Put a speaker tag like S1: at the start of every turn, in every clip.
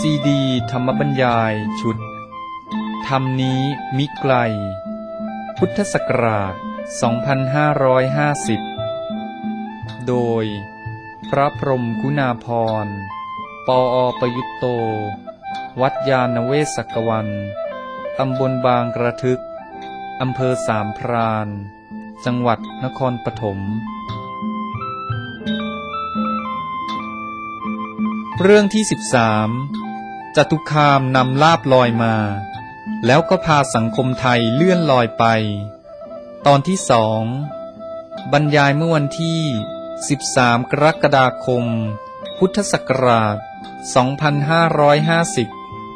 S1: ซีดีธรรมบรรยายชุดธรรมนี้มิไกลพุทธศักราช 2550 โดยพระพรหมคุณาภรณ์ ปอ.ประยุตโต วัดยาณเวศกวัน ตำบลบางกระทึก อำเภอสามพราน จังหวัดนครปฐมเรื่องที่ 13 จตุคามนำลาภลอยมาแล้วก็พาสังคมไทยเลื่อนลอยไป ตอนที่ 2 บรรยายเมื่อวันที่ 13 กรกฎาคม พุทธศักราช 2550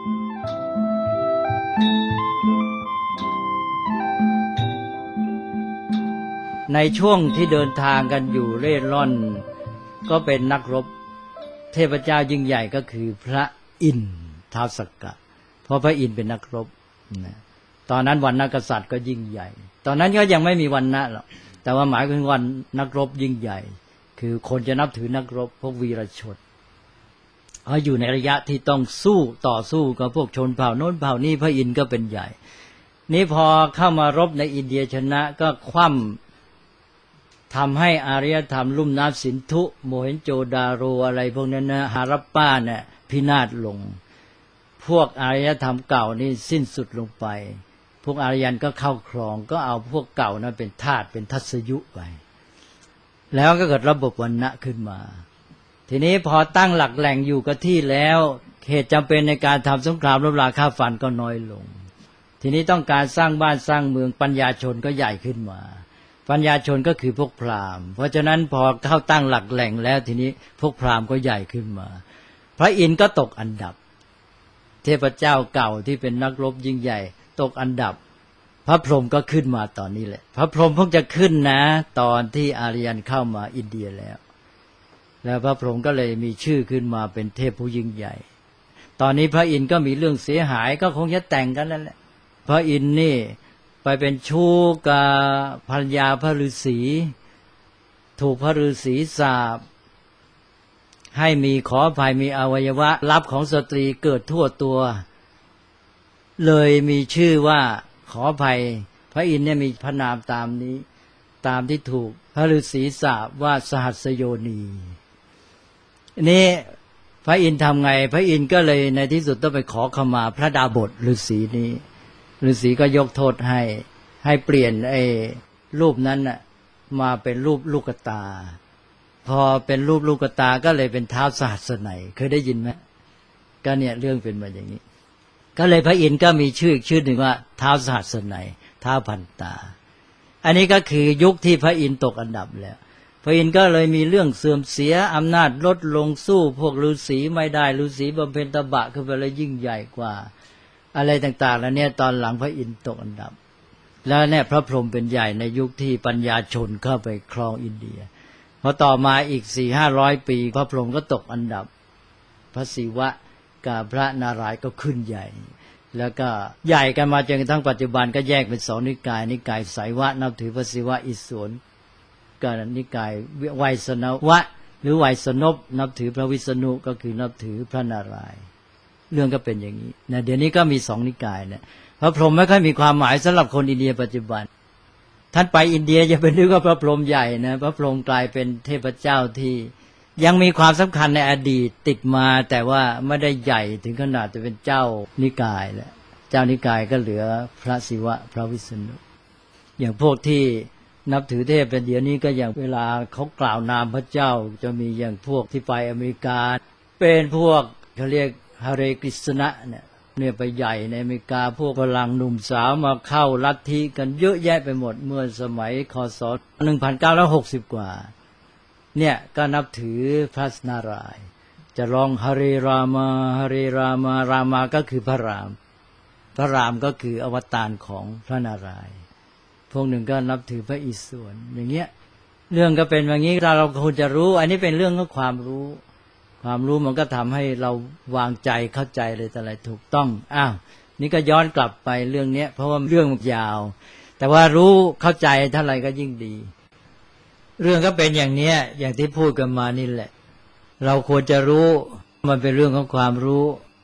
S2: ในช่วงที่เดินทางกันอยู่เร่ร่อนก็เป็นนักรบเทพเจ้ายิ่งใหญ่ก็คือพระอินทร์ท้าวสักกะเพราะพระอินทร์เป็นนักรบนะตอนนั้นวรรณกษัตริย์ก็ยิ่งใหญ่ตอนนั้นก็ยังไม่มีวรรณะหรอกแต่ว่าหมายถึงวันนักรบยิ่งใหญ่คือคนจะนับถือนักรบพวกวีรชนเขาอยู่ในระยะที่ต้องต่อสู้กับพวกชนเผ่าโน้นเผ่านี้พระอินทร์ก็เป็นใหญ่นี่พอเข้ามารบในอินเดียชนะก็คว่ำทำให้อารยธรรมลุ่มน้ำสินธุโมเห็นโจดาโรอะไรพวกนั้นนะฮารัปปาเนี่ยพินาศลงพวกอารยธรรมเก่านี่สิ้นสุดลงไปพวกอารยันก็เข้าครองก็เอาพวกเก่านั้นเป็นทาสเป็นทัศยุไปแล้วก็เกิดระบบวรรณะขึ้นมาทีนี้พอตั้งหลักแหล่งอยู่กับที่แล้วเหตุจำเป็นในการทำสงครามรบราฆ่าฟันก็น้อยลงทีนี้ต้องการสร้างบ้านสร้างเมืองปัญญาชนก็ใหญ่ขึ้นมาปัญญาชนก็คือพวกพราหมณ์เพราะฉะนั้นพอเข้าตั้งหลักแหล่งแล้วทีนี้พวกพราหมณ์ก็ใหญ่ขึ้นมาพระอินทร์ก็ตกอันดับเทพเจ้าเก่าที่เป็นนักรบยิ่งใหญ่ตกอันดับพระพรหมก็ขึ้นมาตอนนี้แหละพระพรหมเพิ่งจะขึ้นนะตอนที่อารยันเข้ามาอินเดียแล้วพระพรหมก็เลยมีชื่อขึ้นมาเป็นเทพผู้ยิ่งใหญ่ตอนนี้พระอินทร์ก็มีเรื่องเสียหายก็คงจะแต่งกันนั่นแหละพระอินทร์นี่ไปเป็นชู้กับภรรยาพระฤาษีถูกพระฤาษีสาปให้มีขออภัยมีอวัยวะลับของสตรีเกิดทั่วตัวเลยมีชื่อว่าขออภัยพระอินทร์เนี่ยมีพระนามตามนี้ตามที่ถูกพระฤาษีสาปว่าสหัสโยนีนี่พระอินทร์ทำไงพระอินทร์ก็เลยในที่สุดต้องไปขอขมาพระดาบทฤาษีนี้ฤาษีก็ยกโทษให้เปลี่ยนไอ้รูปนั้นน่ะมาเป็นรูปลูกตาพอเป็นรูปลูกตาก็เลยเป็นท้าวสหัสนัยเคยได้ยินไหมก็เนี่ยเรื่องเป็นมาอย่างนี้ก็เลยพระอินทร์ก็มีชื่ออีกชื่อหนึ่งว่าท้าวสหัสนัยท้าวพันตาอันนี้ก็คือยุคที่พระอินทร์ตกอันดับแล้วพระอินทร์ก็เลยมีเรื่องเสื่อมเสียอำนาจลดลงสู้พวกฤาษีไม่ได้ฤาษีบำเพ็ญตบะขึ้นไปเลยยิ่งใหญ่กว่าอะไรต่างๆแล้วเนี่ยตอนหลังพระอินทร์ตกอันดับแล้วเนี่ยพระพรหมเป็นใหญ่ในยุคที่ปัญญาชนเข้าไปครองอินเดียพอต่อมาอีก 400-500 ปีพระพรหมก็ตกอันดับพระศิวะกับพระนารายณ์ก็ขึ้นใหญ่แล้วก็ใหญ่กันมาจนกระทั่งปัจจุบันก็แยกเป็น2นิกายนิกายไสยวะนับถือพระศิวะอิศวรกับนิกายไวยสนวะหรือไวยสนพนับถือพระวิษณุก็คือนับถือพระนารายณ์เรื่องก็เป็นอย่างนี้นะเดี๋ยวนี้ก็มี2นิกายเนี่ยพระพรหมไม่ค่อยมีความหมายสำหรับคนอินเดียปัจจุบันท่านไปอินเดียอย่าไปนึกว่าพระพรหมใหญ่นะพระพรหมกลายเป็นเทพเจ้าที่ยังมีความสำคัญในอดีตติดมาแต่ว่าไม่ได้ใหญ่ถึงขนาดจะเป็นเจ้านิกายแล้วเจ้านิกายก็เหลือพระศิวะพระวิษณุอย่างพวกที่นับถือเทพเป็นเดี๋ยวนี้ก็อย่างเวลาเขากล่าวนามพระเจ้าจะมีอย่างพวกที่ไปอเมริกาเป็นพวกเขาเรียกฮาเรกฤษณะเนี่ยไปใหญ่ในอเมริกาพวกฝรั่งหนุ่มสาวมาเข้าลัทธิกันเยอะแยะไปหมดเมื่อสมัยคศ1960กว่าเนี่ยก็นับถือพระนารายณ์จะร้องฮาเรรามาฮาเรรามารามาก็คือพระรามพระรามก็คืออวตารของพระนารายณ์พวกหนึ่งก็นับถือพระอิศวรอย่างเงี้ยเรื่องก็เป็นอย่างนี้เราควรจะรู้อันนี้เป็นเรื่องของความรู้มันก็ทำให้เราวางใจเข้าใจเลยแต่อะไรถูกต้องนี่ก็ย้อนกลับไปเรื่องนี้เพราะว่าเรื่องยาวแต่ว่ารู้เข้าใจเท่าไหร่ก็ยิ่งดีเรื่องก็เป็นอย่างนี้อย่างที่พูดกันมานี่แหละเราควรจะรู้มันเป็นเรื่องของความรู้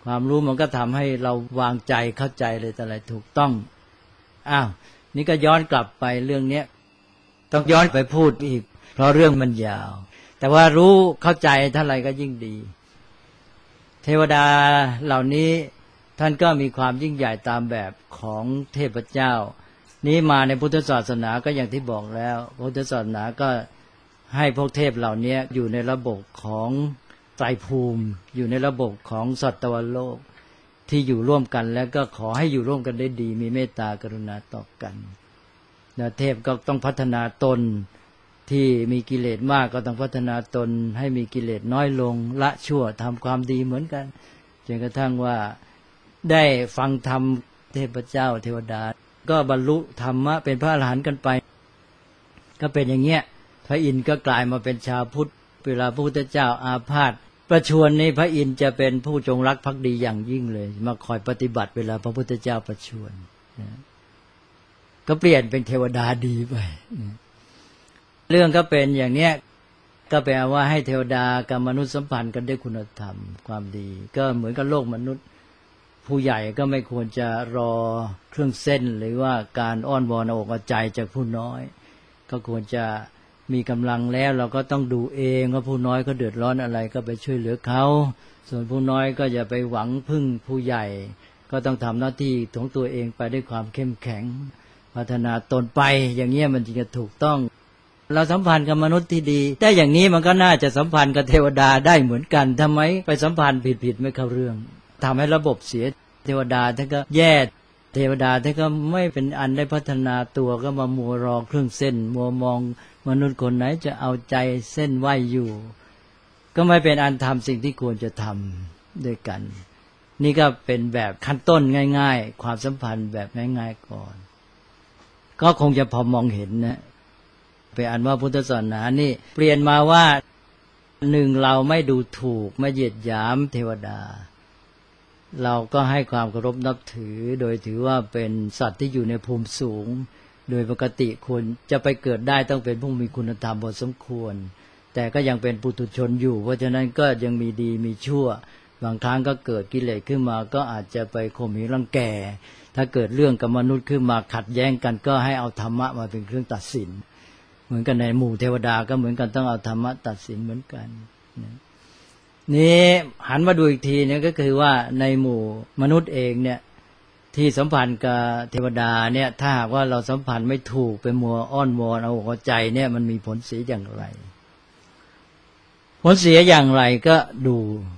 S2: ความรู้มันก็ทำให้เราวางใจเข้าใจเลยแต่อะไรถูกต้องนี่ก็ย้อนกลับไปเรื่องเนี้ยต้องย้อนไปพูดอีกเพราะเรื่องมันยาวแต่ว่ารู้เข้าใจเท่าไหร่ก็ยิ่งดีเทวดาเหล่านี้ท่านก็มีความยิ่งใหญ่ตามแบบของเทพเจ้านี้มาในพุทธศาสนาก็อย่างที่บอกแล้วพุทธศาสนาก็ให้พวกเทพเหล่านี้อยู่ในระบบของไตรภูมิอยู่ในระบบของสัตวโลกที่อยู่ร่วมกันแล้วก็ขอให้อยู่ร่วมกันได้ดีมีเมตตากรุณาต่อกันเทพก็ต้องพัฒนาตนที่มีกิเลสมากก็ต้องพัฒนาตนให้มีกิเลสน้อยลงละชั่วทำความดีเหมือนกันจนกระทั่งว่าได้ฟังธรรมเทพเจ้าเทวดาก็บรรลุธรรมะเป็นพระอรหันต์กันไปก็เป็นอย่างเงี้ยพระอินทร์ก็กลายมาเป็นชาวพุทธเวลาพระพุทธเจ้าอาพาธประชวรนี้พระอินทร์จะเป็นผู้จงรักภักดีอย่างยิ่งเลยมาคอยปฏิบัติเวลาพระพุทธเจ้าประชวรก็เปลี่ยนเป็นเทวดาดีไปเรื่องก็เป็นอย่างเนี้ยก็แปลว่าให้เทวดากับมนุษย์สัมพันธ์กันด้วยคุณธรรมความดีก็เหมือนกับโลกมนุษย์ผู้ใหญ่ก็ไม่ควรจะรอเครื่องเส้นหรือว่าการอ้อนวอนเอาอกเอาใจจากผู้น้อยก็ควรจะมีกำลังแล้วเราก็ต้องดูเองว่าผู้น้อยเขาเดือดร้อนอะไรก็ไปช่วยเหลือเขาส่วนผู้น้อยก็อย่าไปหวังพึ่งผู้ใหญ่ก็ต้องทำหน้าที่ของตัวเองไปด้วยความเข้มแข็งพัฒนาตนไปอย่างเงี้ยมันจึงจะถูกต้องเราสัมพันธ์กับมนุษย์ที่ดีแต่อย่างนี้มันก็น่าจะสัมพันธ์กับเทวดาได้เหมือนกันทำไมไปสัมพันธ์ผิดไม่เข้าเรื่องทำให้ระบบเสียเทวดาท่านก็แย่เทวดาท่านก็ไม่เป็นอันได้พัฒนาตัวก็มามัวรอเครื่องเส้นมัวมองมนุษย์คนไหนจะเอาใจเส้นไหวอยู่ก็ไม่เป็นอันทำสิ่งที่ควรจะทำด้วยกันนี่ก็เป็นแบบขั้นต้นง่ายๆความสัมพันธ์แบบง่ายๆก่อนก็คงจะพอมองเห็นนะเป็นอันว่าพุทธศาสนานี่เปลี่ยนมาว่าหนึ่งเราไม่ดูถูกไม่เหยียดหยามเทวดาเราก็ให้ความเคารพนับถือโดยถือว่าเป็นสัตว์ที่อยู่ในภูมิสูงโดยปกติคนจะไปเกิดได้ต้องเป็นผู้มีคุณธรรมพอสมควรแต่ก็ยังเป็นปุถุชนอยู่เพราะฉะนั้นก็ยังมีดีมีชั่วบางครั้งก็เกิดกิเลสขึ้นมาก็อาจจะไปข่มเหงรังแกถ้าเกิดเรื่องกับมนุษย์ขึ้นมาขัดแย้งกันก็ให้เอาธรรมะมาเป็นเครื่องตัดสินเหมือนกันในหมู่เทวดาก็เหมือนกันต้องเอาธรรมะตัดสินเหมือนกันนี่หันมาดูอีกทีเนี่ยก็คือว่าในหมู่มนุษย์เองเนี่ยที่สัมพันธ์กับเทวดาเนี่ยถ้าหากว่าเราสัมพันธ์ไม่ถูกไปมัวอ้อนวอนเอาอกเอาใจเนี่ยมันมีผลเสียอย่างไรผลเสียอย่างไรก็ดู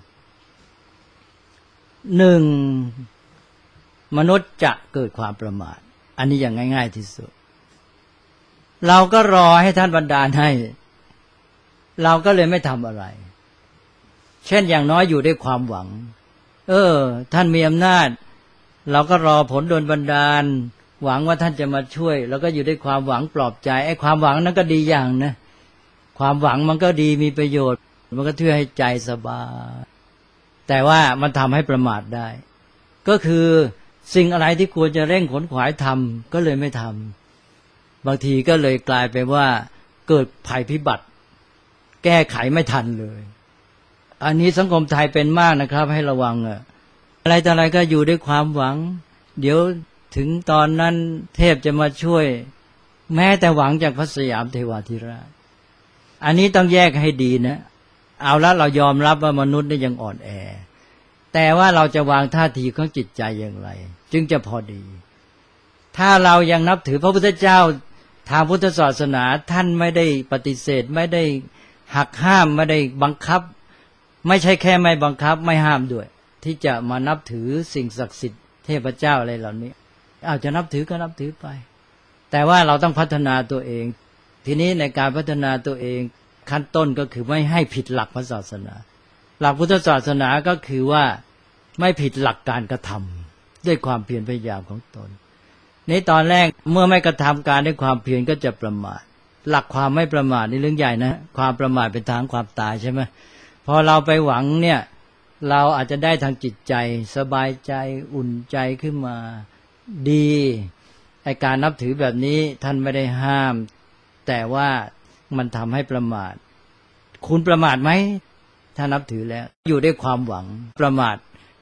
S2: หนึ่งมนุษย์จะเกิดความประมาทอันนี้อย่างง่ายๆที่สุดเราก็รอให้ท่านบันดาลให้เราก็เลยไม่ทำอะไรเช่นอย่างน้อยอยู่ด้วยความหวังท่านมีอำนาจเราก็รอผลโดนบันดาลหวังว่าท่านจะมาช่วยแล้วก็อยู่ด้วยความหวังปลอบใจไอ้ความหวังนั้นก็ดีอย่างนะความหวังมันก็ดีมีประโยชน์มันก็ช่วยให้ใจสบายแต่ว่ามันทำให้ประมาทได้ก็คือสิ่งอะไรที่ควรจะเร่งขนขวายทำก็เลยไม่ทำบางทีก็เลยกลายไปว่าเกิดภัยพิบัติแก้ไขไม่ทันเลยอันนี้สังคมไทยเป็นมากนะครับให้ระวังอะไรต่ออะไรก็อยู่ด้วยความหวังเดี๋ยวถึงตอนนั้นเทพจะมาช่วยแม้แต่หวังจากพระสยามเทวาธิราชอันนี้ต้องแยกให้ดีนะเอาละเรายอมรับว่ามนุษย์นี่ยังอ่อนแอแต่ว่าเราจะวางท่าทีของจิตใจอย่างไรจึงจะพอดีถ้าเรายังนับถือพระพุทธเจ้าทางพุทธศาสนาท่านไม่ได้ปฏิเสธไม่ได้หักห้ามไม่ได้บังคับไม่ใช่แค่ไม่บังคับไม่ห้ามด้วยที่จะมานับถือสิ่งศักดิ์สิทธิ์เทพเจ้าอะไรเหล่านี้จะนับถือก็นับถือไปแต่ว่าเราต้องพัฒนาตัวเองทีนี้ในการพัฒนาตัวเองขั้นต้นก็คือไม่ให้ผิดหลักพระศาสนาหลักพุทธศาสนาก็คือว่าไม่ผิดหลักการกระทำด้วยความเพียรพยายามของตนในตอนแรกเมื่อไม่กระทำการด้วยความเพียรก็จะประมาทหลักความไม่ประมาทนี่เรื่องใหญ่นะความประมาทเป็นทางความตายใช่ไหมพอเราไปหวังเนี่ยเราอาจจะได้ทางจิตใจสบายใจอุ่นใจขึ้นมาดีไอ้การนับถือแบบนี้ท่านไม่ได้ห้ามแต่ว่ามันทำให้ประมาทคุณประมาทไหมถ้านับถือแล้วอยู่ด้วยความหวังประมาท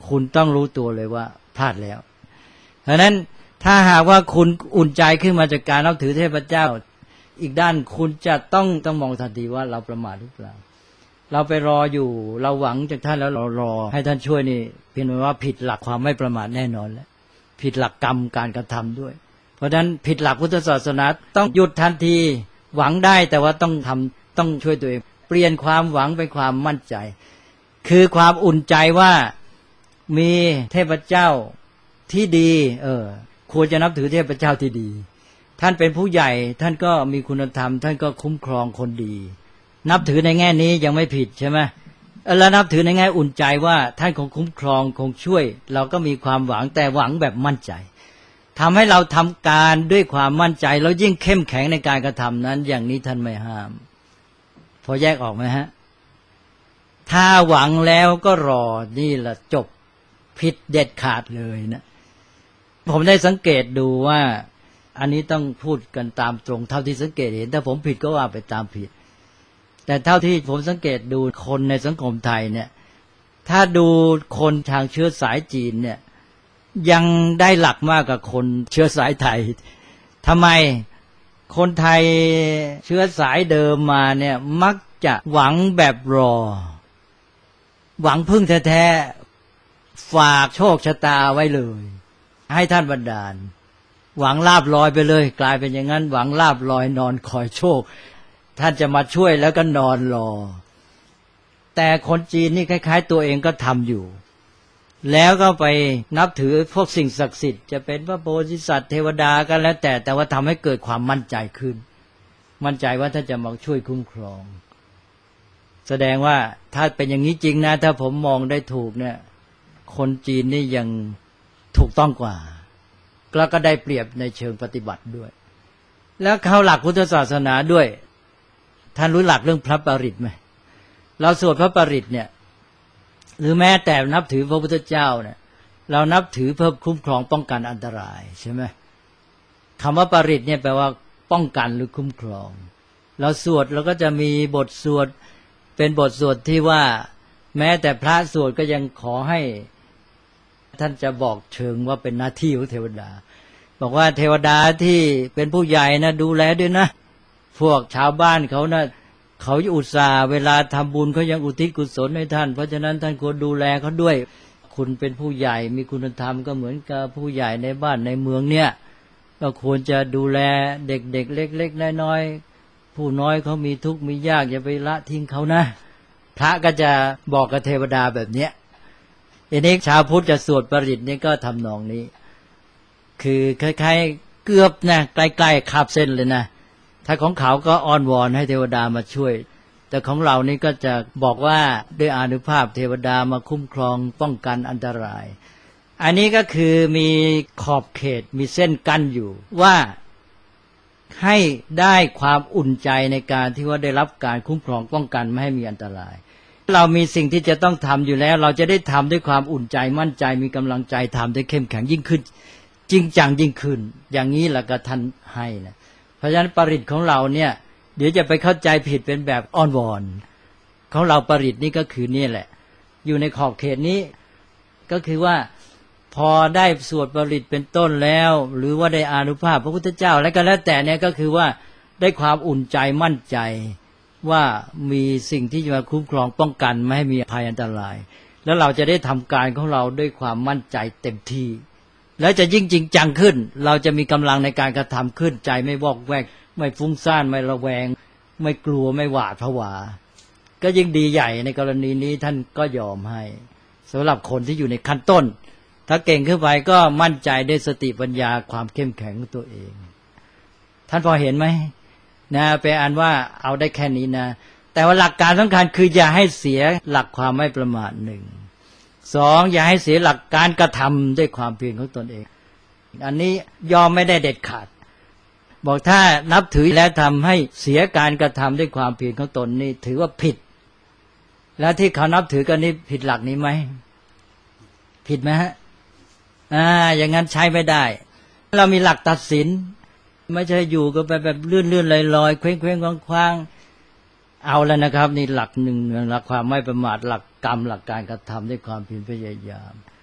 S2: คุณต้องรู้ตัวเลยว่าพลาดแล้วเพราะนั้นถ้าหากว่าคุณอุ่นใจขึ้นมาจากการนับถือเทพเจ้าอีกด้านคุณจะต้องมองทันทีว่าเราประมาทหรือเปล่าเราไปรออยู่เราหวังจากท่านแล้วเรารอให้ท่านช่วยนี่เพียงแต่ว่าผิดหลักความไม่ประมาทแน่นอนแล้วผิดหลักกรรมการกระทำด้วยเพราะฉะนั้นผิดหลักพุทธศาสนาต้องหยุดทันทีหวังได้แต่ว่าต้องทำต้องช่วยตัวเองเปลี่ยนความหวังเป็นความมั่นใจคือความอุ่นใจว่ามีเทพเจ้าที่ดีควรจะนับถือเทพเจ้าที่ดีท่านเป็นผู้ใหญ่ท่านก็มีคุณธรรมท่านก็คุ้มครองคนดีนับถือในแง่นี้ยังไม่ผิดใช่ไหมแล้วนับถือในแง่อุ่นใจว่าท่านคงคุ้มครองคงช่วยเราก็มีความหวังแต่หวังแบบมั่นใจทำให้เราทำการด้วยความมั่นใจแล้วยิ่งเข้มแข็งในการกระทำนั้นอย่างนี้ท่านไม่ห้ามพอแยกออกไหมฮะถ้าหวังแล้วก็รอนี่แหละจบผิดเด็ดขาดเลยนะผมได้สังเกตดูว่าอันนี้ต้องพูดกันตามตรงเท่าที่สังเกตเห็นถ้าผมผิดก็ว่าไปตามผิดแต่เท่าที่ผมสังเกตดูคนในสังคมไทยเนี่ยถ้าดูคนทางเชื้อสายจีนเนี่ยยังได้หลักมากกว่าคนเชื้อสายไทยทำไมคนไทยเชื้อสายเดิมมาเนี่ยมักจะหวังแบบรอหวังพึ่งแท้ๆฝากโชคชะตาไว้เลยให้ท่านบันดาลหวังลาภลอยไปเลยกลายเป็นอย่างนั้นหวังลาภลอยนอนคอยโชคท่านจะมาช่วยแล้วก็นอนรอแต่คนจีนนี่คล้ายๆตัวเองก็ทำอยู่แล้วก็ไปนับถือพวกสิ่งศักดิ์สิทธิ์จะเป็นพระโพธิสัตว์เทวดากันแล้วแต่ว่าทำให้เกิดความมั่นใจขึ้นมั่นใจว่าท่านจะมาช่วยคุ้มครองแสดงว่าถ้าเป็นอย่างนี้จริงนะถ้าผมมองได้ถูกเนี่ยคนจีนนี่ยังถูกต้องกว่าแล้วก็ได้เปรียบในเชิงปฏิบัติด้วยแล้วเข้าหลักพุทธศาสนาด้วยท่านรู้หลักเรื่องพระปริตรไหมเราสวดพระปริตรเนี่ยหรือแม้แต่นับถือพระพุทธเจ้าเนี่ยเรานับถือเพื่อคุ้มครองป้องกันอันตรายใช่ไหมคำว่าปริตรเนี่ยแปลว่าป้องกันหรือคุ้มครองเราสวดเราก็จะมีบทสวดเป็นบทสวดที่ว่าแม้แต่พระสวดก็ยังขอให้ท่านจะบอกเชิงว่าเป็นหน้าที่ของเทวดาบอกว่าเทวดาที่เป็นผู้ใหญ่นะดูแลด้วยนะพวกชาวบ้านเขานะเขาอุตส่าห์เวลาทำบุญเขายังอุทิศกุศลให้ท่านเพราะฉะนั้นท่านควรดูแลเขาด้วยคุณเป็นผู้ใหญ่มีคุณธรรมก็เหมือนกับผู้ใหญ่ในบ้านในเมืองเนี่ยก็ควรจะดูแลเด็กๆเล็กๆน้อยๆผู้น้อยเขามีทุกข์มียากอย่าไปละทิ้งเขานะพระก็จะบอกกับเทวดาแบบเนี้ยอันนี้ชาวพุทธจะสวดปริตรนี่ก็ทำนองนี้คือคล้ายๆเกือบนะใกล้ๆคาบเส้นเลยนะถ้าของเขาก็อ้อนวอนให้เทวดามาช่วยแต่ของเรานี่ก็จะบอกว่าด้วยอานุภาพเทวดามาคุ้มครองป้องกันอันตรายอันนี้ก็คือมีขอบเขตมีเส้นกั้นอยู่ว่าให้ได้ความอุ่นใจในการที่ว่าได้รับการคุ้มครองป้องกันไม่ให้มีอันตรายเรามีสิ่งที่จะต้องทำอยู่แล้วเราจะได้ทำด้วยความอุ่นใจมั่นใจมีกำลังใจทำได้เข้มแข็งยิ่งขึ้นจริงจังยิ่งขึ้นอย่างนี้แหละก็ท่านให้นะเพราะฉะนั้นปริตรของเราเนี่ยเดี๋ยวจะไปเข้าใจผิดเป็นแบบอ้อนวอนของเราปริตรนี่ก็คือนี่แหละอยู่ในขอบเขตนี้ก็คือว่าพอได้สวดปริตรเป็นต้นแล้วหรือว่าได้อานุภาพพระพุทธเจ้าแล้วก็แล้วแต่เนี่ยก็คือว่าได้ความอุ่นใจมั่นใจว่ามีสิ่งที่จะมาคุ้มครองป้องกันไม่ให้มีภัยอันตรายแล้วเราจะได้ทำการของเราด้วยความมั่นใจเต็มที่แล้วจะยิ่งจริงจังขึ้นเราจะมีกำลังในการกระทำขึ้นใจไม่วอกแวกไม่ฟุ้งซ่านไม่ระแวงไม่กลัวไม่หวาดผวาก็ยิ่งดีใหญ่ในกรณีนี้ท่านก็ยอมให้สำหรับคนที่อยู่ในขั้นต้นถ้าเก่งขึ้นไปก็มั่นใจด้วยสติปัญญาความเข้มแข็งของตัวเองท่านพอเห็นไหมนะไปอ่านว่าเอาได้แค่นี้นะแต่ว่าหลักการสำคัญคืออย่าให้เสียหลักความไม่ประมาทหนึ่งสองอย่าให้เสียหลักการกระทำด้วยความเพียรของตนเองอันนี้ยอมไม่ได้เด็ดขาดบอกถ้านับถือแล้วทำให้เสียการกระทำด้วยความเพียรของตนนี่ถือว่าผิดแล้วที่เขานับถือกันนี่ผิดหลักนี้ไหมผิดไหมฮะอย่างนั้นใช้ไม่ได้เรามีหลักตัดสินไม่ใช่อยู่ก็ไปแบบเลื่อนๆลอยๆเคว้งๆคว้างๆเอาแล้วนะครับนี่หลักหนึ่งหลักความไม่ประมาทหลักกรรมหลักการกระทำด้วยความเพียรพยายาม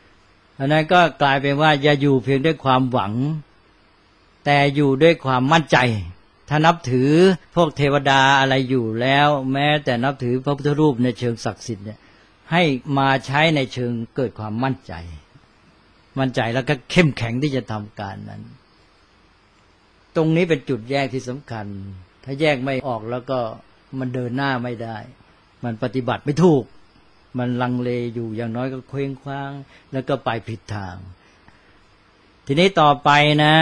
S2: อันนั้นก็กลายเป็นว่าอย่าอยู่เพียงด้วยความหวังแต่อยู่ด้วยความมั่นใจถ้านับถือพวกเทวดาอะไรอยู่แล้วแม้แต่นับถือพระพุทธรูปในเชิงศักดิ์สิทธิ์เนี่ยให้มาใช้ในเชิงเกิดความมั่นใจแล้วก็เข้มแข็งที่จะทำการนั้นตรงนี้เป็นจุดแยกที่สำคัญถ้าแยกไม่ออกแล้วก็มันเดินหน้าไม่ได้มันปฏิบัติไม่ถูกมันลังเลอยู่อย่างน้อยก็เคว้งคว้างแล้วก็ไปผิดทางทีนี้ต่อไป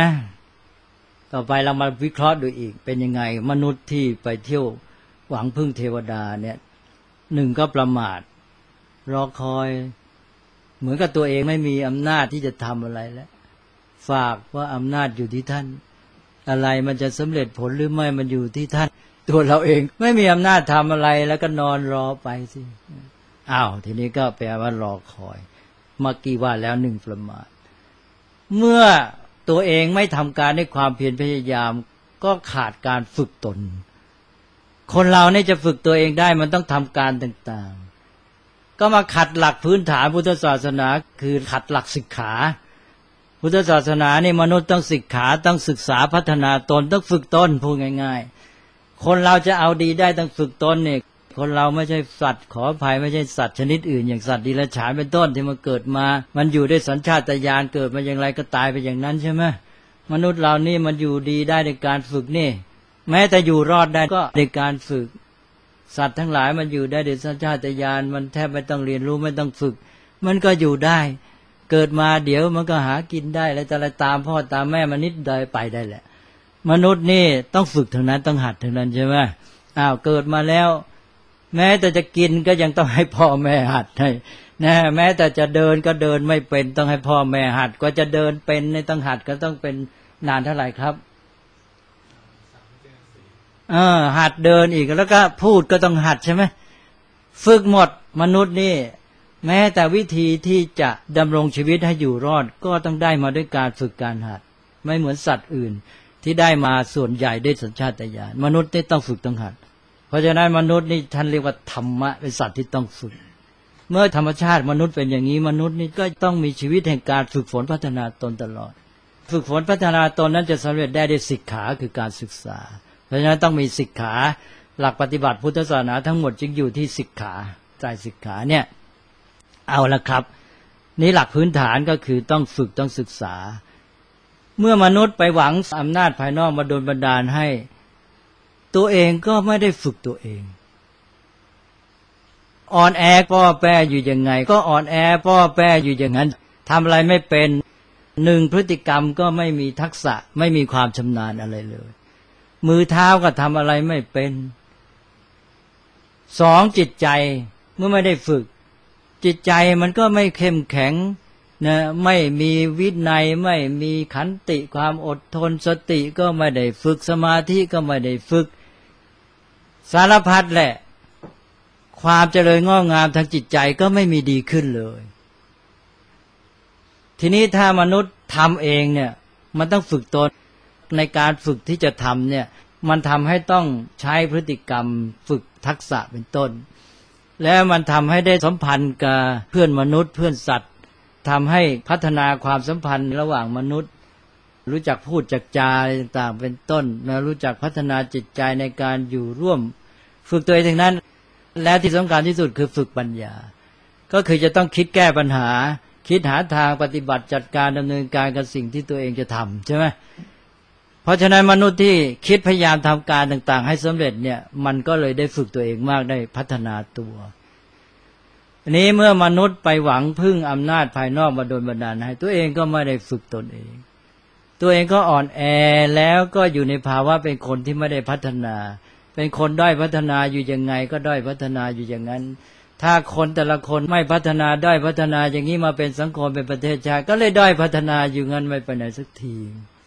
S2: เรามาวิเคราะห์ดูอีกเป็นยังไงมนุษย์ที่ไปเที่ยวหวังพึ่งเทวดาเนี่ยหนึ่งก็ประมาทรอคอยเหมือนกับตัวเองไม่มีอำนาจที่จะทำอะไรแล้วฝากว่าอำนาจอยู่ที่ท่านอะไรมันจะสำเร็จผลหรือไม่มันอยู่ที่ท่านตัวเราเองไม่มีอำนาจทำอะไรแล้วก็นอนรอไปสิทีนี้ก็แปลว่ารอคอยเมื่อกี้ว่าแล้วหนึ่งประมาทเมื่อตัวเองไม่ทำการด้วยความเพียรพยายามก็ขาดการฝึกตนคนเราเนี่ยจะฝึกตัวเองได้มันต้องทำการต่างๆก็มาขัดหลักพื้นฐานพุทธศาสนาคือขัดหลักสิกขาพุทธศาสนานี่มนุษย์ต้องสิกขาต้องศึกษาพัฒนาตนต้องฝึกตนพูดง่ายๆคนเราจะเอาดีได้ต้องฝึกตนเนี่ยคนเราไม่ใช่สัตว์ขออภัยไม่ใช่สัตว์ชนิดอื่นอย่างสัตว์ดิรัจฉานเป็นต้นที่มันเกิดมามันอยู่ด้วยสัญชาตญาณเกิดมาอย่างไรก็ตายไปอย่างนั้นใช่ไหมมนุษย์เรานี่มันอยู่ดีได้ในการฝึกนี่แม้แต่อยู่รอดได้ก็ในการฝึกสัตว์ทั้งหลายมันอยู่ได้ด้วยสัญชาตญาณมันแทบไม่ต้องเรียนรู้ไม่ต้องฝึกมันก็อยู่ได้เกิดมาเดี๋ยวมันก็หากินได้แล้วจะตามพ่อตามแม่มันนิดเดียวไปได้แหละมนุษย์นี่ต้องฝึกทั้งนั้นต้องหัดทั้งนั้นใช่ไหมเกิดมาแล้วแม้แต่จะกินก็ยังต้องให้พ่อแม่หัดให้นะแม้แต่จะเดินก็เดินไม่เป็นต้องให้พ่อแม่หัดก็จะเดินเป็นในต้องหัดก็ต้องเป็นนานเท่าไหร่ครับหัดเดินอีกแล้วก็พูดก็ต้องหัดใช่ไหมฝึกหมดมนุษย์นี่แม้แต่วิธีที่จะดำรงชีวิตให้อยู่รอดก็ต้องได้มาด้วยการฝึกการหัดไม่เหมือนสัตว์อื่นที่ได้มาส่วนใหญ่ด้วยสัญชาตญาณมนุษย์นี่ต้องฝึกต้องหัดเพราะฉะนั้นมนุษย์นี่ท่านเรียกว่าธรรมะเป็นสัตว์ที่ต้องฝึกเมื่อธรรมชาติมนุษย์เป็นอย่างนี้มนุษย์นี่ก็ต้องมีชีวิตแห่งการฝึกฝนพัฒนาตนตลอดฝึกฝนพัฒนาตนนั้นจะสำเร็จได้ด้วยสิกขาคือการศึกษาเพราะฉะนั้นต้องมีสิกขาหลักปฏิบัติพุทธศาสนาทั้งหมดจึงอยู่ที่สิกขาใจสิกขาเนี่ยเอาละครับนี่หลักพื้นฐานก็คือต้องฝึกต้องศึกษาเมื่อมนุษย์ไปหวังอำนาจภายนอกมาดลบันดาลให้ตัวเองก็ไม่ได้ฝึกตัวเองอ่อนแอป้อแป้อยู่ยังไงก็อ่อนแอป้อแป้อยู่อย่างนั้นทำอะไรไม่เป็นหนึ่งพฤติกรรมก็ไม่มีทักษะไม่มีความชำนาญอะไรเลยมือเท้าก็ทำอะไรไม่เป็นสองจิตใจเมื่อไม่ได้ฝึกจิตใจมันก็ไม่เข้มแข็งนะไม่มีวินัยไม่มีขันติความอดทนสติก็ไม่ได้ฝึกสมาธิก็ไม่ได้ฝึกสารพัดแหละความเจริญงอกงามทางจิตใจก็ไม่มีดีขึ้นเลยทีนี้ถ้ามนุษย์ทำเองเนี่ยมันต้องฝึกตนในการฝึกที่จะทำเนี่ยมันทำให้ต้องใช้พฤติกรรมฝึกทักษะเป็นต้นแล้วมันทำให้ได้สัมพันธ์กับเพื่อนมนุษย์เพื่อนสัตว์ทำให้พัฒนาความสัมพันธ์ระหว่างมนุษย์รู้จักพูดจักจาอะไรต่างๆเป็นต้นแล้วรู้จักพัฒนาจิตใจในการอยู่ร่วมฝึกตัวเองทั้งนั้นและที่สำคัญที่สุดคือฝึกปัญญาก็คือจะต้องคิดแก้ปัญหาคิดหาทางปฏิบัติจัดการดำเนินการกับสิ่งที่ตัวเองจะทำใช่ไหมเพราะฉะนั้นมนุษย์ที่คิดพยายามทำการต่างๆให้สำเร็จเนี่ยมันก็เลยได้ฝึกตัวเองมากได้พัฒนาตัวอันนี้เมื่อมนุษย์ไปหวังพึ่งอำนาจภายนอกมาโดนบันดาลให้ตัวเองก็ไม่ได้ฝึกตนเองตัวเองก็อ่อนแอแล้วก็อยู่ในภาวะเป็นคนที่ไม่ได้พัฒนาเป็นคนด้อยพัฒนาอยู่ยังไงก็ด้อยพัฒนาอยู่อย่างนั้นถ้าคนแต่ละคนไม่พัฒนาด้อยพัฒนาอย่างนี้มาเป็นสังคมเป็นประเทศชาติก็เลยด้อยพัฒนาอยู่งั้นไม่ไปไหนสักที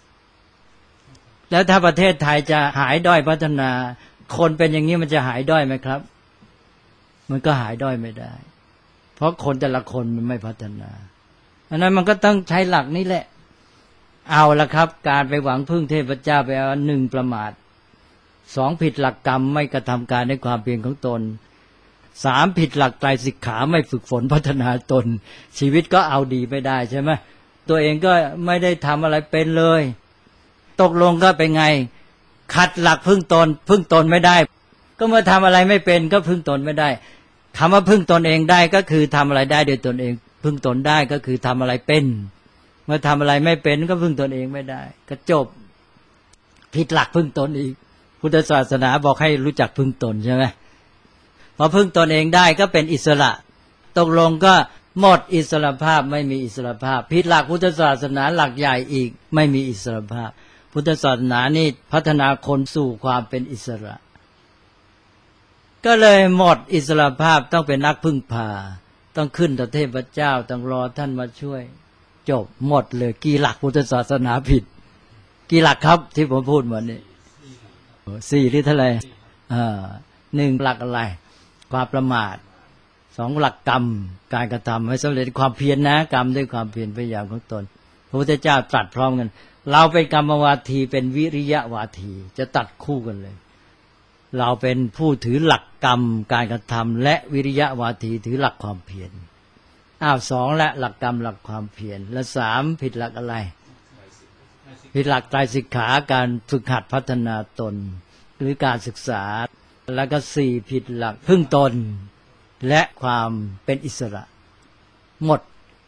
S2: แล้วถ้าประเทศไทยจะหายด้อยพัฒนาคนเป็นอย่างนี้มันจะหายด้อยไหมครับมันก็หายด้อยไม่ได้เพราะคนแต่ละคนมันไม่พัฒนาอันนั้นมันก็ต้องใช้หลักนี้แหละเอาละครับการไปหวังพึ่งเทพเจ้าไปเอาหนึ่งประมาทสองผิดหลักกรรมไม่กระทำการในความเพียรของตน 3ผิดหลักไตรสิกขาไม่ฝึกฝนพัฒนาตนชีวิตก็เอาดีไม่ได้ใช่ไหมตัวเองก็ไม่ได้ทำอะไรเป็นเลยตกลงก็เป็นไงขัดหลักพึ่งตนไม่ได้ก็เมื่อทำอะไรไม่เป็นก็พึ่งตนไม่ได้คำว่าพึ่งตนเองได้ก็คือทำอะไรได้โดยตนเองพึ่งตนได้ก็คือทำอะไรเป็นเมื่อทำอะไรไม่เป็นก็พึ่งตนเองไม่ได้ก็จบผิดหลักพึ่งตนอีกพุทธศาสนาบอกให้รู้จักพึ่งตนใช่ไหมพอพึ่งตนเองได้ก็เป็นอิสระตกลงก็หมดอิสรภาพไม่มีอิสรภาพผิดหลักพุทธศาสนาหลักใหญ่อีกไม่มีอิสรภาพพุทธศาสนานี่พัฒนาคนสู่ความเป็นอิสระก็เลยหมดอิสรภาพต้องเป็นนักพึ่งพาต้องขึ้นต่อเทพเจ้าต้องรอท่านมาช่วยจบหมดเลยกี่หลักพุทธศาสนาผิดกี่หลักครับที่ผมพูดหมดนี่4หรือเท่าไหร่1หลักอะไรความประมาท2หลักกรรมการกระทำให้สำเร็จความเพียรนะกรรมด้วยความเพียรพยายามของตนพระพุทธเจ้าตรัสพร้อมกันเราเป็นกรรมวาทีเป็นวิริยะวาทีจะตัดคู่กันเลยเราเป็นผู้ถือหลักกรรมการกระทำและวิริยะวาทีถือหลักความเพียร2และหลักกรรมหลักความเพียรและ3ผิดหลักอะไรผิดหลักไตรสิกขาการฝึกหัดพัฒนาตนหรือการศึกษาแล้วก็4ผิดหลักพึ่งตนและความเป็นอิสระหมด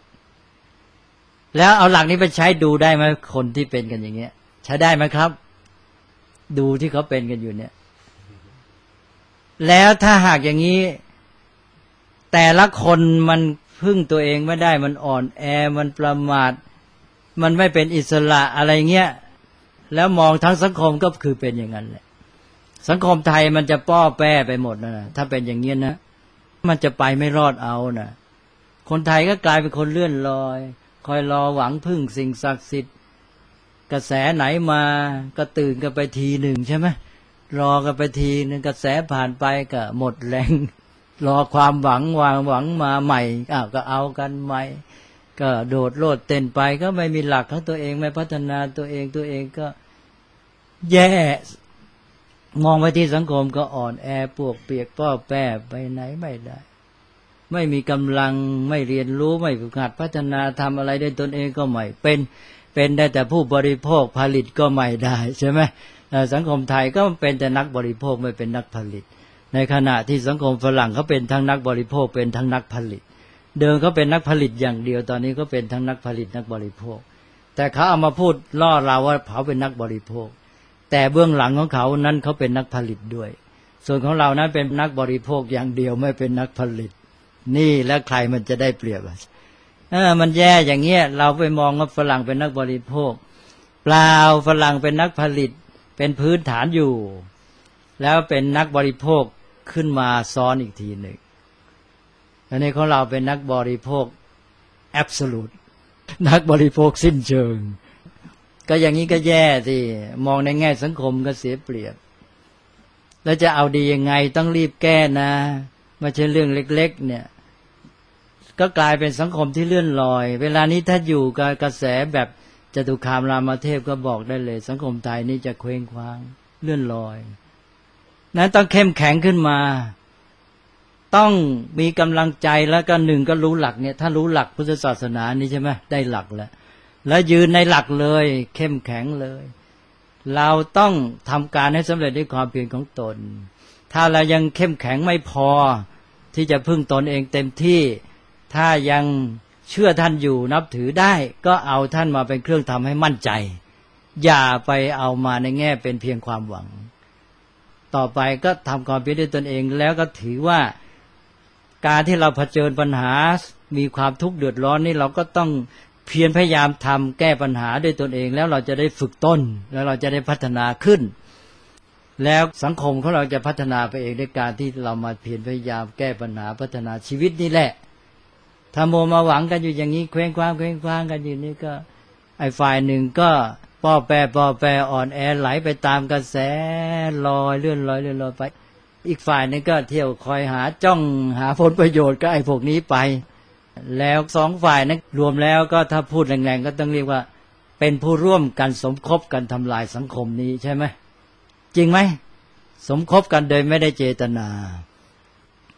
S2: แล้วเอาหลักนี้ไปใช้ดูได้ไหมคนที่เป็นกันอย่างเงี้ยใช้ได้ไหมครับดูที่เขาเป็นกันอยู่เนี่ยแล้วถ้าหากอย่างนี้แต่ละคนมันพึ่งตัวเองไม่ได้มันอ่อนแอมันประมาทมันไม่เป็นอิสระอะไรเงี้ยแล้วมองทั้งสังคมก็คือเป็นอย่างนั้นแหละสังคมไทยมันจะป้อแป้ไปหมดนะถ้าเป็นอย่างนี้นะมันจะไปไม่รอดเอานะคนไทยก็กลายเป็นคนเลื่อนลอยคอยรอหวังพึ่งสิ่งศักดิ์สิทธิ์กระแสไหนมาก็ตื่นกันไปทีหนึ่งใช่ไหมรอกันไปทีนึงกระแสผ่านไปก็หมดแรงรอความหวังมาใหม่ก็เอากันใหม่ก็โดดโลดเต้นไปก็ไม่มีหลักของตัวเองไม่พัฒนาตัวเองก็แย่มองไปที่สังคมก็อ่อนแอปวกเปียกป้อแป้ไปไหนไม่ได้ไม่มีกำลังไม่เรียนรู้ไม่ฝึกหัดพัฒนาทำอะไรได้ตนเองก็ไม่เป็นได้แต่ผู้บริโภคผลิตก็ไม่ได้ใช่ไหมสังคมไทยก็เป็นแต่นักบริโภคไม่เป็นนักผลิตในขณะที่สังคมฝรั่งเขาเป็นทั้งนักบริโภคเป็นทั้งนักผลิตเดิมเขาเป็นนักผลิตอย่างเดียวตอนนี้ก็เป็นทั้งนักผลิตนักบริโภคแต่เขาเอามาพูดล่อเราว่าเขาเป็นนักบริโภคแต่เบื้องหลังของเขานั้นเขาเป็นนักผลิตด้วยส่วนของเรานั้นเป็นนักบริโภคอย่างเดียวไม่เป็นนักผลิตนี่แล้วใครมันจะได้เปรียบมันแย่อย่างเงี้ยเราไปมองว่าฝรั่งเป็นนักบริโภคเปล่าฝรั่งเป็นนักผลิตเป็นพื้นฐานอยู่แล้วเป็นนักบริโภคขึ้นมาซ้อนอีกทีหนึ่งอันนี้ของเราเป็นนักบริโภคแอบสูตนักบริโภคสิ้นเชิงก็อย่างนี้ก็แย่สิมองในแง่สังคมก็เสียเปรียบแล้วจะเอาดียังไงต้องรีบแก้นะไม่ใช่เรื่องเล็กๆเนี่ยก็กลายเป็นสังคมที่เลื่อนลอยเวลานี้ถ้าอยู่กับกระแสแบบจตุคามรามเทพก็บอกได้เลยสังคมไทยนี่จะเคว้งคว้างเลื่อนลอยนั้นต้องเข้มแข็งขึ้นมาต้องมีกำลังใจแล้วก็1ก็รู้หลักเนี่ยถ้ารู้หลักพุทธศาสนานี่ใช่ไหมได้หลักแล้วยืนในหลักเลยเข้มแข็งเลยเราต้องทำการให้สำเร็จด้วยความเพียรของตนถ้าเรายังเข้มแข็งไม่พอที่จะพึ่งตนเองเต็มที่ถ้ายังเชื่อท่านอยู่นับถือได้ก็เอาท่านมาเป็นเครื่องทำให้มั่นใจอย่าไปเอามาในแง่เป็นเพียงความหวังต่อไปก็ทำความเพียรด้วยตนเองแล้วก็ถือว่าการที่เราเผชิญปัญหามีความทุกข์เดือดร้อนนี่เราก็ต้องเพียรพยายามทำแก้ปัญหาด้วยตนเองแล้วเราจะได้ฝึกต้นแล้วเราจะได้พัฒนาขึ้นแล้วสังคมของเราจะพัฒนาไปเองด้วยการที่เรามาเพียรพยายามแก้ปัญหาพัฒนาชีวิตนี่แหละถ้าโมมาหวังกันอยู่อย่างนี้เคว้งคว้างกันอยู่นี่ก็ไอ้ฝ่ายหนึ่งก็ป้อแปรอ่อนแอไหลไปตามกระแสลอยเลื่อนลอยไปอีกฝ่ายนึงก็เที่ยวคอยหาจ้องหาผลประโยชน์กับไอ้พวกนี้ไปแล้ว2ฝ่ายนั้นรวมแล้วก็ถ้าพูดแรงๆก็ต้องเรียกว่าเป็นผู้ร่วมกันสมคบกันทำลายสังคมนี้ใช่ไหมจริงไหมสมคบกันโดยไม่ได้เจตนา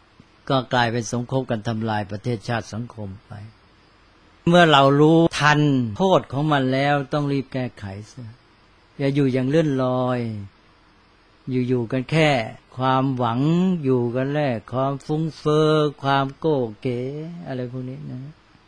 S2: ก็กลายเป็นสมคบกันทำลายประเทศชาติสังคมไปเมื่อเรารู้ทันโทษของมันแล้วต้องรีบแก้ไขซะอย่าอยู่อย่างเลื่อนลอยอยู่กันแค่ความหวังอยู่กันแลกความฟุ้งเฟ้อความโก้เก๋อะไรพวกนี้นะ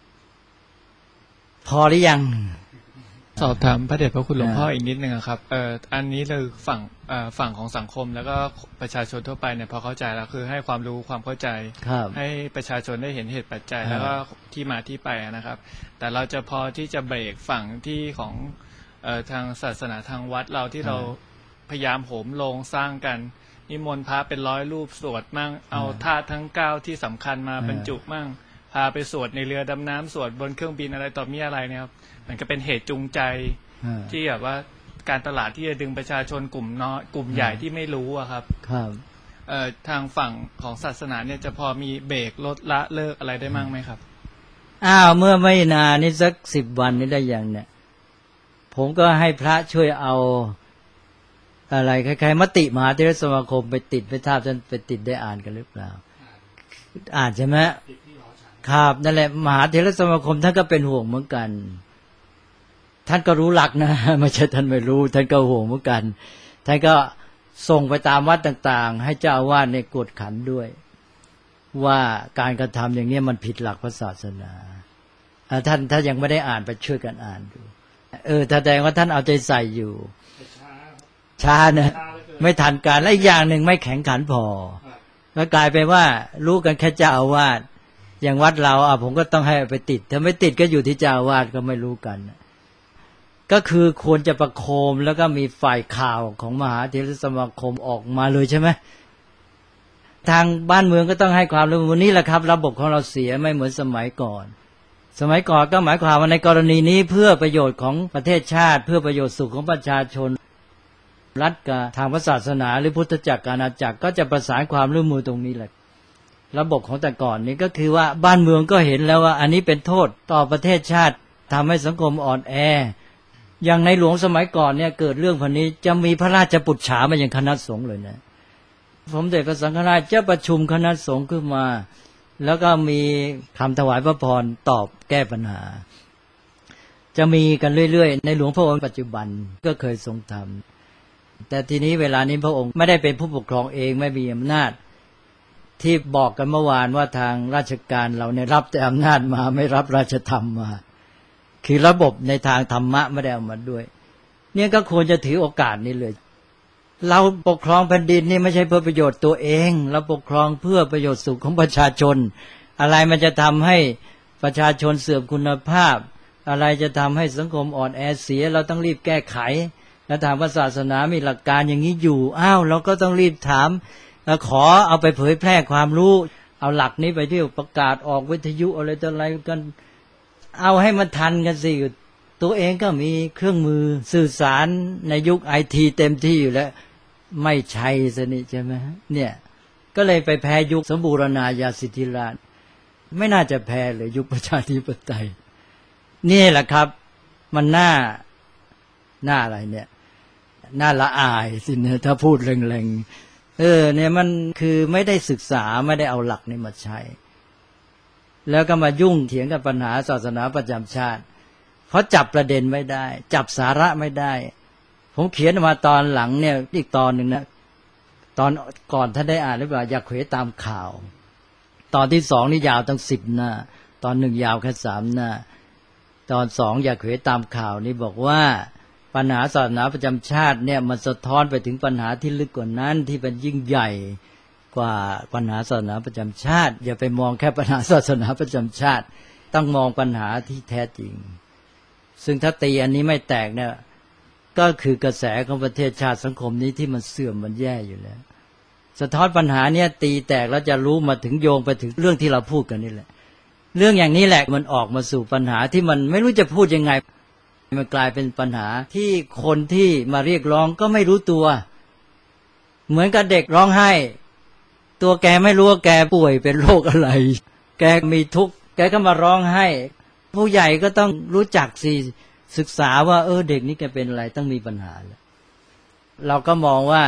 S2: พอหรือยัง
S3: สอบถามพระเดชพระคุณหลวงพ่ออีกนิดนึงครับอันนี้เลยฝั่งของสังคมแล้วก็ประชาชนทั่วไปเนี่ยพอเข้าใจแล้วคือให้ความรู้ความเข้าใจให้ประชาชนได้เห็นเหตุปัจจัยแล้วก็ที่มาที่ไปนะครับ แต่เราจะพอที่จะเบรกฝั่งที่ของทางศาสนาทางวัดเราที่เราพยายามโหมโรงสร้างกันนิมนต์พระเป็น100 รูปสวดมั่งเอาธาตุทั้ง9ที่สำคัญมาบรรจุมั่งพาไปสวดในเรือดำน้ำสวดบนเครื่องบินอะไรต่อมีอะไรเนี่ยครับมันก็เป็นเหตุจูงใจที่แบบว่าการตลาดที่จะดึงประชาชนกลุ่มน้อยกลุ่มใหญ่ที่ไม่รู้อะครับทางฝั่งของศาสนาเนี่ยจะพอมีเบรกลดละเลิกอะไรได้มั่งไหมครับ
S2: เมื่อไม่นานนี่สัก10 วันนี้ได้อย่างเนี่ยผมก็ให้พระช่วยเอาอะไรคล้ายๆมติมหาเถรสมาคมไปติดไปทราบท่านไปติดได้อ่านกันหรือเปล่าอ่านใช่ไหมครับนั่นแหละมหาเถรสมาคมท่านก็เป็นห่วงเหมือนกันท่านก็รู้หลักนะไม่ใช่ท่านไม่รู้ท่านก็ห่วงเหมือนกันท่านก็ส่งไปตามวัดต่างๆให้เจ้าอาวาสในกวดขันด้วยว่าการกระทำอย่างนี้มันผิดหลักพระศาสนาท่านถ้ายังไม่ได้อ่านไปช่วยกันอ่านดูแสดงว่าท่านเอาใจใส่อยู่ช้านะไม่ทันการและอีกอย่างหนึ่งไม่แข็งขันพอแล้วกลายไปว่ารู้กันแค่เจ้าอาวาสอย่างวัดเราผมก็ต้องให้ไปติดถ้าไม่ติดก็อยู่ที่เจ้าอาวาสก็ไม่รู้กันก็คือควรจะประโคมแล้วก็มีฝ่ายข่าวของมหาเถรสมาคมออกมาเลยใช่ไหมทางบ้านเมืองก็ต้องให้ความร่วมมือนี่แหละครับระบบของเราเสียไม่เหมือนสมัยก่อนก็หมายความว่าในกรณีนี้เพื่อประโยชน์ของประเทศชาติเพื่อประโยชน์สุขของประชาชนรัฐกับทางศาสนาหรือพุทธจักรอาณาจักรก็จะประสานความร่วมมือตรงนี้แหละระบบของแต่ก่อนนี้ก็คือว่าบ้านเมืองก็เห็นแล้วว่าอันนี้เป็นโทษต่อประเทศชาติทำให้สังคมอ่อนแออย่างในหลวงสมัยก่อนเนี่ยเกิดเรื่องพันนี้จะมีพระราชปุจฉามาอย่างคณะสงฆ์เลยนะสมเด็จพระสังฆราชจะประชุมคณะสงฆ์ขึ้นมาแล้วก็มีคำถวายพระพรตอบแก้ปัญหาจะมีกันเรื่อยๆในหลวงพระองค์ปัจจุบันก็เคยทรงทำแต่ทีนี้เวลานี้พระองค์ไม่ได้เป็นผู้ปกครองเองไม่มีอำนาจที่บอกกันเมื่อวานว่าทางราชการเราเนี่ยรับแต่อำนาจมาไม่รับราชธรรมมาคือระบบในทางธรรมะไม่ได้เอามาด้วยเนี่ยก็ควรจะถือโอกาสนี้เลยเราปกครองแผ่นดินนี่ไม่ใช่เพื่อประโยชน์ตัวเองเราปกครองเพื่อประโยชน์สุขของประชาชนอะไรมันจะทำให้ประชาชนเสื่อมคุณภาพอะไรจะทำให้สังคมอ่อนแอเสียเราต้องรีบแก้ไขและถามว่าศาสนามีหลักการอย่างนี้อยู่เราก็ต้องรีบถามแล้วขอเอาไปเผยแพร่ความรู้เอาหลักนี้ไปที่ประกาศออกวิทยุอะไรต่ออะไรกันเอาให้มันทันกันสิตัวเองก็มีเครื่องมือสื่อสารในยุคITเต็มที่อยู่แล้วไม่ใช่สนิใช่ไหมเนี่ยก็เลยไปแพ้ยุคสมบูรณาญาสิทธิราชไม่น่าจะแพ้เลยยุคประชาธิปไตยนี่แหละครับมันน่าอะไรเนี่ยน่าละอายสิเนี่ยถ้าพูดแรงๆเนี่ยมันคือไม่ได้ศึกษาไม่ได้เอาหลักนี้มาใช้แล้วก็มายุ่งเถียงกับปัญหาศาสนาประจำชาติเขาจับประเด็นไม่ได้จับสาระไม่ได้ผมเขียนมาตอนหลังเนี่ยอีกตอนหนึ่งนะตอนก่อนท่านได้อ่านหรือเปล่าอยากเขวตามข่าวตอนที่2นี่ยาวตั้ง10 หน้าตอน1ยาวแค่3 หน้าตอน2อยากเขวตามข่าวนี่บอกว่าปัญหาศาสนาประจำชาติเนี่ยมันสะท้อนไปถึงปัญหาที่ลึกกว่านั้นที่เป็นยิ่งใหญ่กว่าปัญหาศาสนาประจำชาติอย่าไปมองแค่ปัญหาศาสนาประจำชาติต้องมองปัญหาที่แท้จริงซึ่งถ้าตีอันนี้ไม่แตกเนี่ยก็คือกระแสของประเทศชาติสังคมนี้ที่มันเสื่อมมันแย่อยู่แล้วสะท้อนปัญหาเนี่ยตีแตกแล้วจะรู้มาถึงโยงไปถึงเรื่องที่เราพูดกันนี่แหละเรื่องอย่างนี้แหละมันออกมาสู่ปัญหาที่มันไม่รู้จะพูดยังไงมันกลายเป็นปัญหาที่คนที่มาเรียกร้องก็ไม่รู้ตัวเหมือนกับเด็กร้องไห้ตัวแกไม่รู้ว่าแกป่วยเป็นโรคอะไรแกมีทุกข์แกก็มาร้องไห้ผู้ใหญ่ก็ต้องรู้จักสิศึกษาว่าเด็กนี่แกเป็นอะไรต้องมีปัญหาแล้วเราก็มองว่า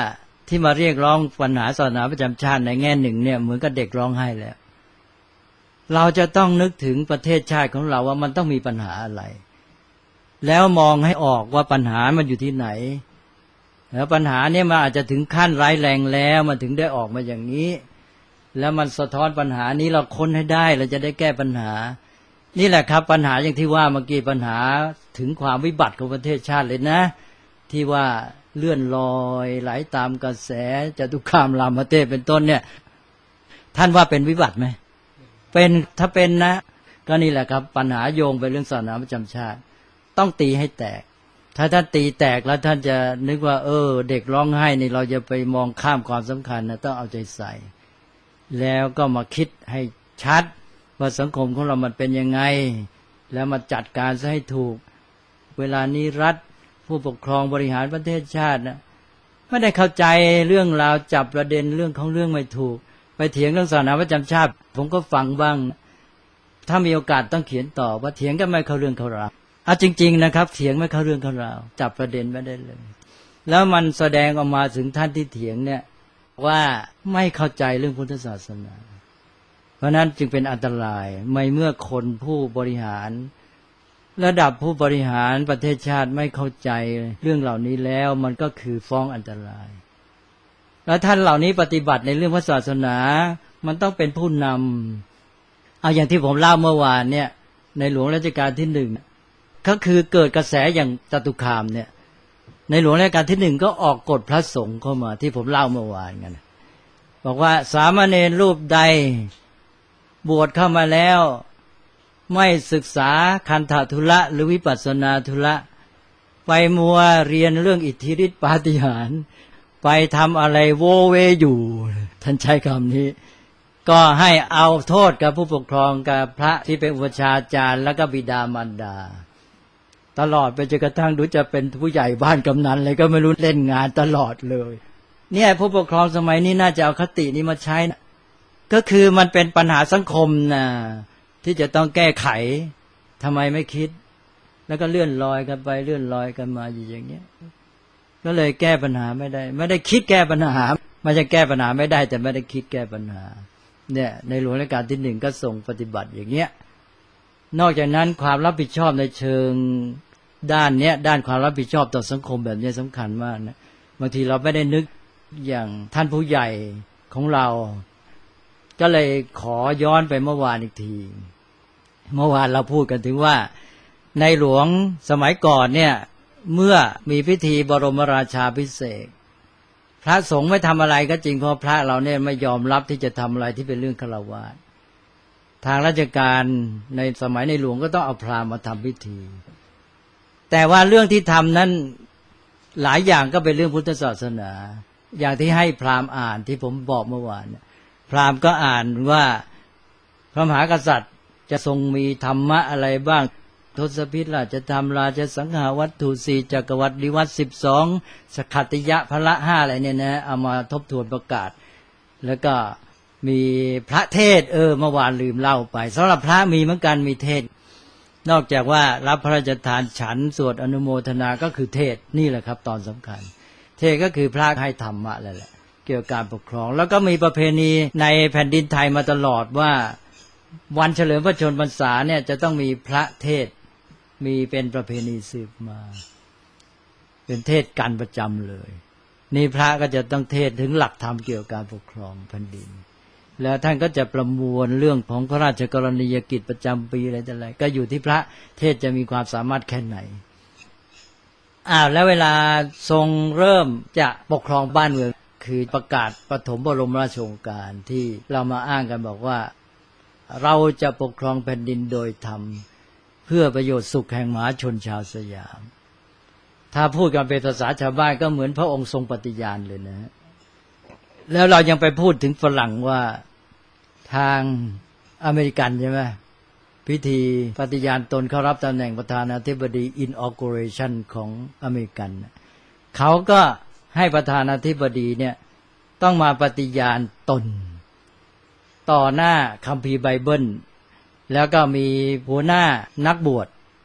S2: ที่มาเรียกร้องปัญหาศาสนาประจำชาติในแง่หนึ่งเนี่ยเหมือนกับเด็กร้องไห้แล้วเราจะต้องนึกถึงประเทศชาติของเราว่ามันต้องมีปัญหาอะไรแล้วมองให้ออกว่าปัญหามันอยู่ที่ไหนแล้วปัญหาเนี่ยมันอาจจะถึงขั้นร้ายแรงแล้วมันถึงได้ออกมาอย่างนี้แล้วมันสะท้อนปัญหานี้เราค้นให้ได้เราจะได้แก้ปัญหานี่แหละครับปัญหาอย่างที่ว่าเมื่อกี้ปัญหาถึงความวิบัติของประเทศชาติเลยนะที่ว่าเลื่อนลอยไหลตามกระแสจตุคามรามเทพเป็นต้นเนี่ยท่านว่าเป็นวิบัติไหมเป็นถ้าเป็นนะก็นี่แหละครับปัญหาโยงไปเรื่องศาสนาประจำชาติต้องตีให้แตกถ้าท่านตีแตกแล้วท่านจะนึกว่าเด็กร้องไห้นี่เราจะไปมองข้ามความสำคัญนะต้องเอาใจใส่แล้วก็มาคิดให้ชัดว่าสังคมของเรามันเป็นยังไงแล้วมาจัดการซะให้ถูกเวลานี้รัฐผู้ปกครองบริหารประเทศชาตินะไม่ได้เข้าใจเรื่องราวจับประเด็นเรื่องของเรื่องไม่ถูกไปเถียงเรื่องศาสนาประจำชาติผมก็ฟังบ้างถ้ามีโอกาสต้องเขียนต่อว่าเถียงกันไม่เข้าเรื่องเข้าราวจริงๆนะครับเถียงไม่เข้าเรื่องเข้าราวจับประเด็นไม่ได้เลยแล้วมันแสดงออกมาถึงท่านที่เถียงเนี่ยว่าไม่เข้าใจเรื่องพุทธศาสนาเพราะนั้นจึงเป็นอันตรายไม่เมื่อคนผู้บริหารระดับผู้บริหารประเทศชาติไม่เข้าใจเรื่องเหล่านี้แล้วมันก็คือฟ้องอันตรายแล้วท่านเหล่านี้ปฏิบัติในเรื่องพระศาสนามันต้องเป็นผู้นำเอาอย่างที่ผมเล่าเมื่อวานเนี่ยในหลวงรัชกาลที่1ก็คือเกิดกระแสอย่างจตุคามเนี่ยในหลวงรัชกาลที่1ก็ออกกฎพระสงฆ์เข้ามาที่ผมเล่าเมื่อวานกันบอกว่าสามเณรรูปใดบวชเข้ามาแล้วไม่ศึกษาคันธทุระหรือวิปัสสนาธุระไปมัวเรียนเรื่องอิทธิฤทธิปาฏิหาริย์ไปทำอะไรโวเวอยู่ท่านใช้คำนี้ก็ให้เอาโทษกับผู้ปกครองกับพระที่เป็นอุปชฌาจารย์แล้วก็บิดามารดาตลอดไปจนกระทั่งดูจะเป็นผู้ใหญ่บ้านกำนันอะไรก็ไม่รู้เล่นงานตลอดเลยเนี่ยผู้ปกครองสมัยนี้น่าจะเอาคตินี้มาใช้นะก็คือมันเป็นปัญหาสังคมนะที่จะต้องแก้ไขทำไมไม่คิดแล้วก็เลื่อนลอยกันไปเลื่อนลอยกันมาอยู่อย่างเงี้ยก็เลยแก้ปัญหาไม่ได้คิดแก้ปัญหามันจะแก้ปัญหาไม่ได้แต่ไม่ได้คิดแก้ปัญหาเนี่ยในหลวงรัชกาลที่1ก็ส่งปฏิบัติอย่างเงี้ยนอกจากนั้นความรับผิดชอบในเชิงด้านเนี้ยด้านความรับผิดชอบต่อสังคมแบบนี้สำคัญมากนะบางทีเราไม่ได้นึกอย่างท่านผู้ใหญ่ของเราก็เลยขอย้อนไปเมื่อวานอีกทีเมื่อวานเราพูดกันถึงว่าในหลวงสมัยก่อนเนี่ยเมื่อมีพิธีบรมราชาภิเษกพระสงฆ์ไม่ทำอะไรก็จริงเพราะพระเราเนี่ยไม่ยอมรับที่จะทำอะไรที่เป็นเรื่องฆราวาสทางราชการในสมัยในหลวงก็ต้องเอาพราหมณ์มาทำพิธีแต่ว่าเรื่องที่ทำนั้นหลายอย่างก็เป็นเรื่องพุทธศาสนาอย่างที่ให้พราหมณ์อ่านที่ผมบอกเมื่อวานพราหมณ์ก็อ่านว่าพระมหากษัตริย์จะทรงมีธรรมะอะไรบ้างทศพิธราชธรรมราชสังหาวัตถุ4จักรวรรดิวัตร12สขัตติยะพละ5อะไรเนี่ยนะเอามาทบทวนประกาศแล้วก็มีพระเทศเมื่อวานลืมเล่าไปสำหรับพระมีเหมือนกันมีเทศนอกจากว่ารับพระราชทานฉันสวดอนุโมทนาก็คือเทศนี่แหละครับตอนสำคัญเทศก็คือพระให้ธรรมะนั่นแหละเกี่ยวกับการปกครองแล้วก็มีประเพณีในแผ่นดินไทยมาตลอดว่าวันเฉลิมพระชนมพรรษาเนี่ยจะต้องมีพระเทศมีเป็นประเพณีสืบมาเป็นเทศกันประจำเลยนี่พระก็จะต้องเทศถึงหลักธรรมเกี่ยวกับการปกครองแผ่นดินแล้วท่านก็จะประมวลเรื่องของพระราชกรณียกิจประจำปีอะไรต่ออะไรก็อยู่ที่พระเทศจะมีความสามารถแค่ไหนแล้วเวลาทรงเริ่มจะปกครองบ้านเมืองคือประกาศปฐมบรมราชโองการที่เรามาอ้างกันบอกว่าเราจะปกครองแผ่นดินโดยธรรมเพื่อประโยชน์สุขแห่งมหาชนชาวสยามถ้าพูดกันเป็นภาษาชาวบ้านก็เหมือนพระองค์ทรงปฏิญาณเลยนะแล้วเรายังไปพูดถึงฝรั่งว่าทางอเมริกันใช่ไหมพิธีปฏิญาณตนเข้ารับตำแหน่งประธานาธิบดี inauguration ของอเมริกันเขาก็ให้ประธานาธิบดีเนี่ยต้องมาปฏิญาณตนต่อหน้าคัมภีร์ไบเบิลแล้วก็มีหัวหน้านักบวช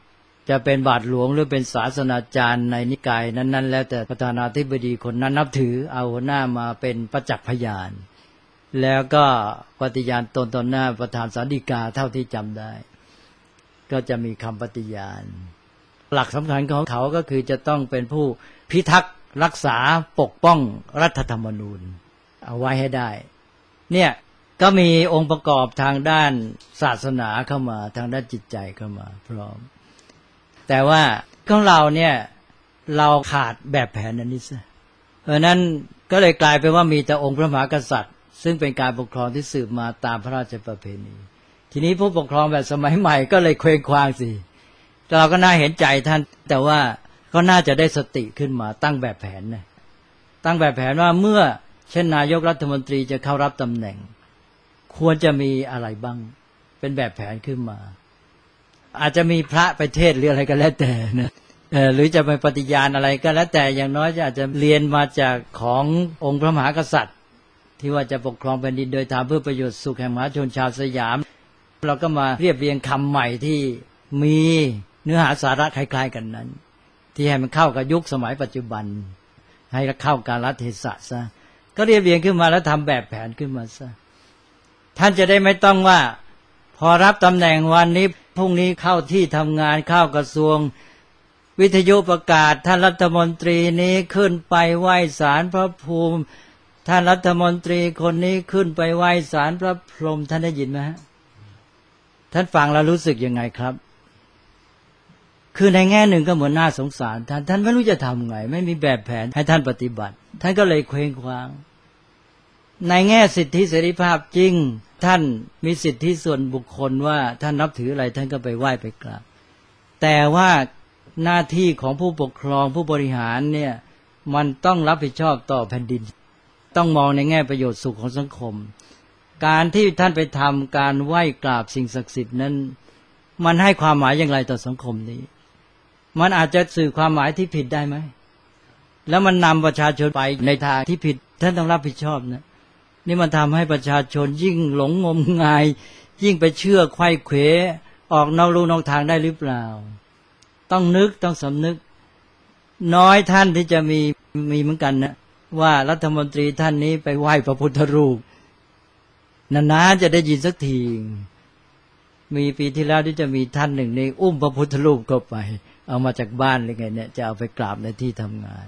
S2: จะเป็นบาทหลวงหรือเป็นศาสนาจารย์ในนิกายนั้นๆแล้วแต่ประธานาธิบดีคนนั้นนับถือเอาหัวหน้ามาเป็นประจักษ์พยานแล้วก็ปฏิญาณตนต่อหน้าประธานศาลฎีกาเท่าที่จำได้ก็จะมีคำปฏิญาณหลักสำคัญของเขาก็คือจะต้องเป็นผู้พิทักษ์รักษาปกป้องรัฐธรรมนูญเอาไว้ให้ได้เนี่ยก็มีองค์ประกอบทางด้านศาสนาเข้ามาทางด้านจิตใจเข้ามาพร้อมแต่ว่าของเราเนี่ยเราขาดแบบแผนอันนี้ซะเพราะนั้นก็เลยกลายเป็นว่ามีแต่องค์พระมหากษัตริย์ซึ่งเป็นการปกครองที่สืบมาตามพระราชประเพณีทีนี้ผู้ปกครองแบบสมัยใหม่ก็เลยเคว้งคว้างสิเราก็น่าเห็นใจท่านแต่ว่าก็น่าจะได้สติขึ้นมาตั้งแบบแผนนะตั้งแบบแผนว่าเมื่อเช่นนายกรัฐมนตรีจะเข้ารับตำแหน่งควรจะมีอะไรบ้างเป็นแบบแผนขึ้นมาอาจจะมีพระไปเทศน์หรืออะไรก็แล้วแต่นะหรือจะไปปฏิญาณอะไรก็แล้วแต่อย่างน้อยอาจจะเรียนมาจากขององค์พระมหากษัตริย์ที่ว่าจะปกครองแผ่นดินโดยธรรมเพื่อประโยชน์สุขแห่งมหาชนชาวสยามเราก็มาเรียบเรียงคำใหม่ที่มีเนื้อหาสาระคล้ายๆกันนั้นที่ให้มันเข้ากับยุคสมัยปัจจุบันให้เข้ากาลเทศะซะก็เรียบเรียงขึ้นมาแล้วทำแบบแผนขึ้นมาซะท่านจะได้ไม่ต้องว่าพอรับตำแหน่งวันนี้พรุ่งนี้เข้าที่ทำงานเข้ากระทรวงวิทยุประกาศท่านรัฐมนตรีนี้ขึ้นไปไหว้ศาลพระภูมิท่านรัฐมนตรีคนนี้ขึ้นไปไหว้ศาลพระพรหมท่านได้ยินไหมฮะท่านฟังแล้วรู้สึกยังไงครับคือในแง่หนึ่งก็เหมือนน่าสงสารท่านไม่รู้จะทำไงไม่มีแบบแผนให้ท่านปฏิบัติท่านก็เลยเคว้งคว้างในแง่สิทธิเสรีภาพจริงท่านมีสิทธิส่วนบุคคลว่าท่านนับถืออะไรท่านก็ไปไหว้ไปกราบแต่ว่าหน้าที่ของผู้ปกครองผู้บริหารเนี่ยมันต้องรับผิดชอบต่อแผ่นดินต้องมองในแง่ประโยชน์สุขของสังคมการที่ท่านไปทำการไหว้กราบสิ่งศักดิ์สิทธิ์นั้นมันให้ความหมายอย่างไรต่อสังคมนี้มันอาจจะสื่อความหมายที่ผิดได้ไหมแล้วมันนำประชาชนไปในทางที่ผิดท่านต้องรับผิดชอบนะนี่มันทำให้ประชาชนยิ่งหลงงมงายยิ่งไปเชื่อไขว้เขวออกนอกลู่นอกทางได้หรือเปล่าต้องนึกต้องสำนึกน้อยท่านที่จะมีเหมือนกันนะว่ารัฐมนตรีท่านนี้ไปไหว้พระพุทธรูปนานๆจะได้ยินสักทีมีปีที่แล้วที่จะมีท่านหนึ่งในอุ้มพระพุทธรูปเข้าไปเอามาจากบ้านหรือไงเนี่ยจะเอาไปกราบในที่ทำงาน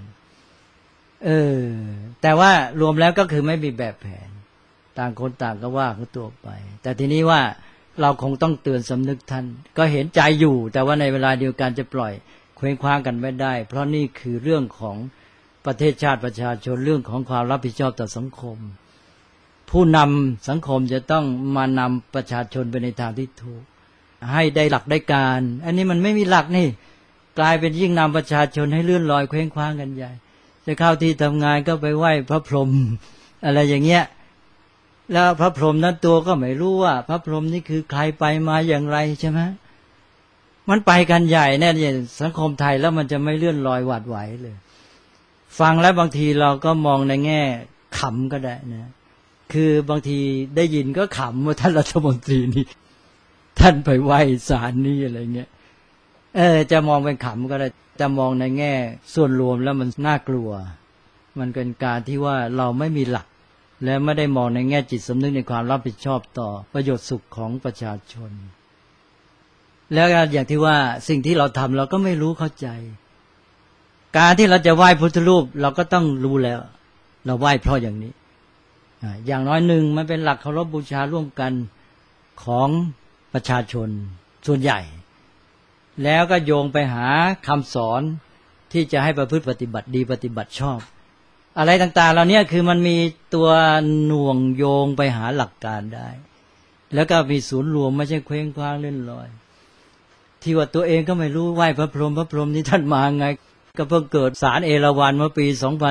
S2: แต่ว่ารวมแล้วก็คือไม่มีแบบแผนต่างคนต่างก็ว่าเขาตัวไปแต่ทีนี้ว่าเราคงต้องเตือนสำนึกท่านก็เห็นใจอยู่แต่ว่าในเวลาเดียวกันจะปล่อยเคว้งคว้างกันไม่ได้เพราะนี่คือเรื่องของประเทศชาติประชาชนเรื่องของความรับผิดชอบต่อสังคมผู้นำสังคมจะต้องมานำประชาชนไปในทางที่ถูกให้ได้หลักได้การอันนี้มันไม่มีหลักนี่กลายเป็นยิ่งนำประชาชนให้เลื่อนลอยเคว้งคว้างกันใหญ่จะเข้าที่ทำงานก็ไปไหว้พระพรหมอะไรอย่างเงี้ยแล้วพระพรหมนั้นตัวก็ไม่รู้ว่าพระพรหมนี่คือใครไปมาอย่างไรใช่ไหมมันไปกันใหญ่แน่เนี่ยสังคมไทยแล้วมันจะไม่เลื่อนลอยหวาดไหวเลยฟังแล้วบางทีเราก็มองในแง่ขำก็ได้นะคือบางทีได้ยินก็ขำว่าท่านรัฐมนตรีนี่ท่านไปไหว้ศาลนี่อะไรเงี้ยจะมองเป็นขำก็ได้จะมองในแง่ส่วนรวมแล้วมันน่ากลัวมันเป็นการที่ว่าเราไม่มีหลักและไม่ได้มองในแง่จิตสำนึกในความรับผิดชอบต่อประโยชน์สุขของประชาชนแล้วอย่างที่ว่าสิ่งที่เราทำเราก็ไม่รู้เข้าใจการที่เราจะไหว้พุทธรูปเราก็ต้องรู้แล้วเราไหว้เพราะอย่างนี้อย่างน้อยหนึ่งมันเป็นหลักเคารพบูชาร่วมกันของประชาชนส่วนใหญ่แล้วก็โยงไปหาคำสอนที่จะให้ประพฤติปฏิบัติดีปฏิบัติชอบอะไรต่างๆเหล่านี้คือมันมีตัวหน่วงโยงไปหาหลักการได้แล้วก็มีศูนย์รวมไม่ใช่เคว้งคว้างเล่นลอยที่ว่าตัวเองก็ไม่รู้ไหว้พระพรหมนี่ท่านมาไงก็เพิ่งเกิดศาลเอราวัณเมื่อปี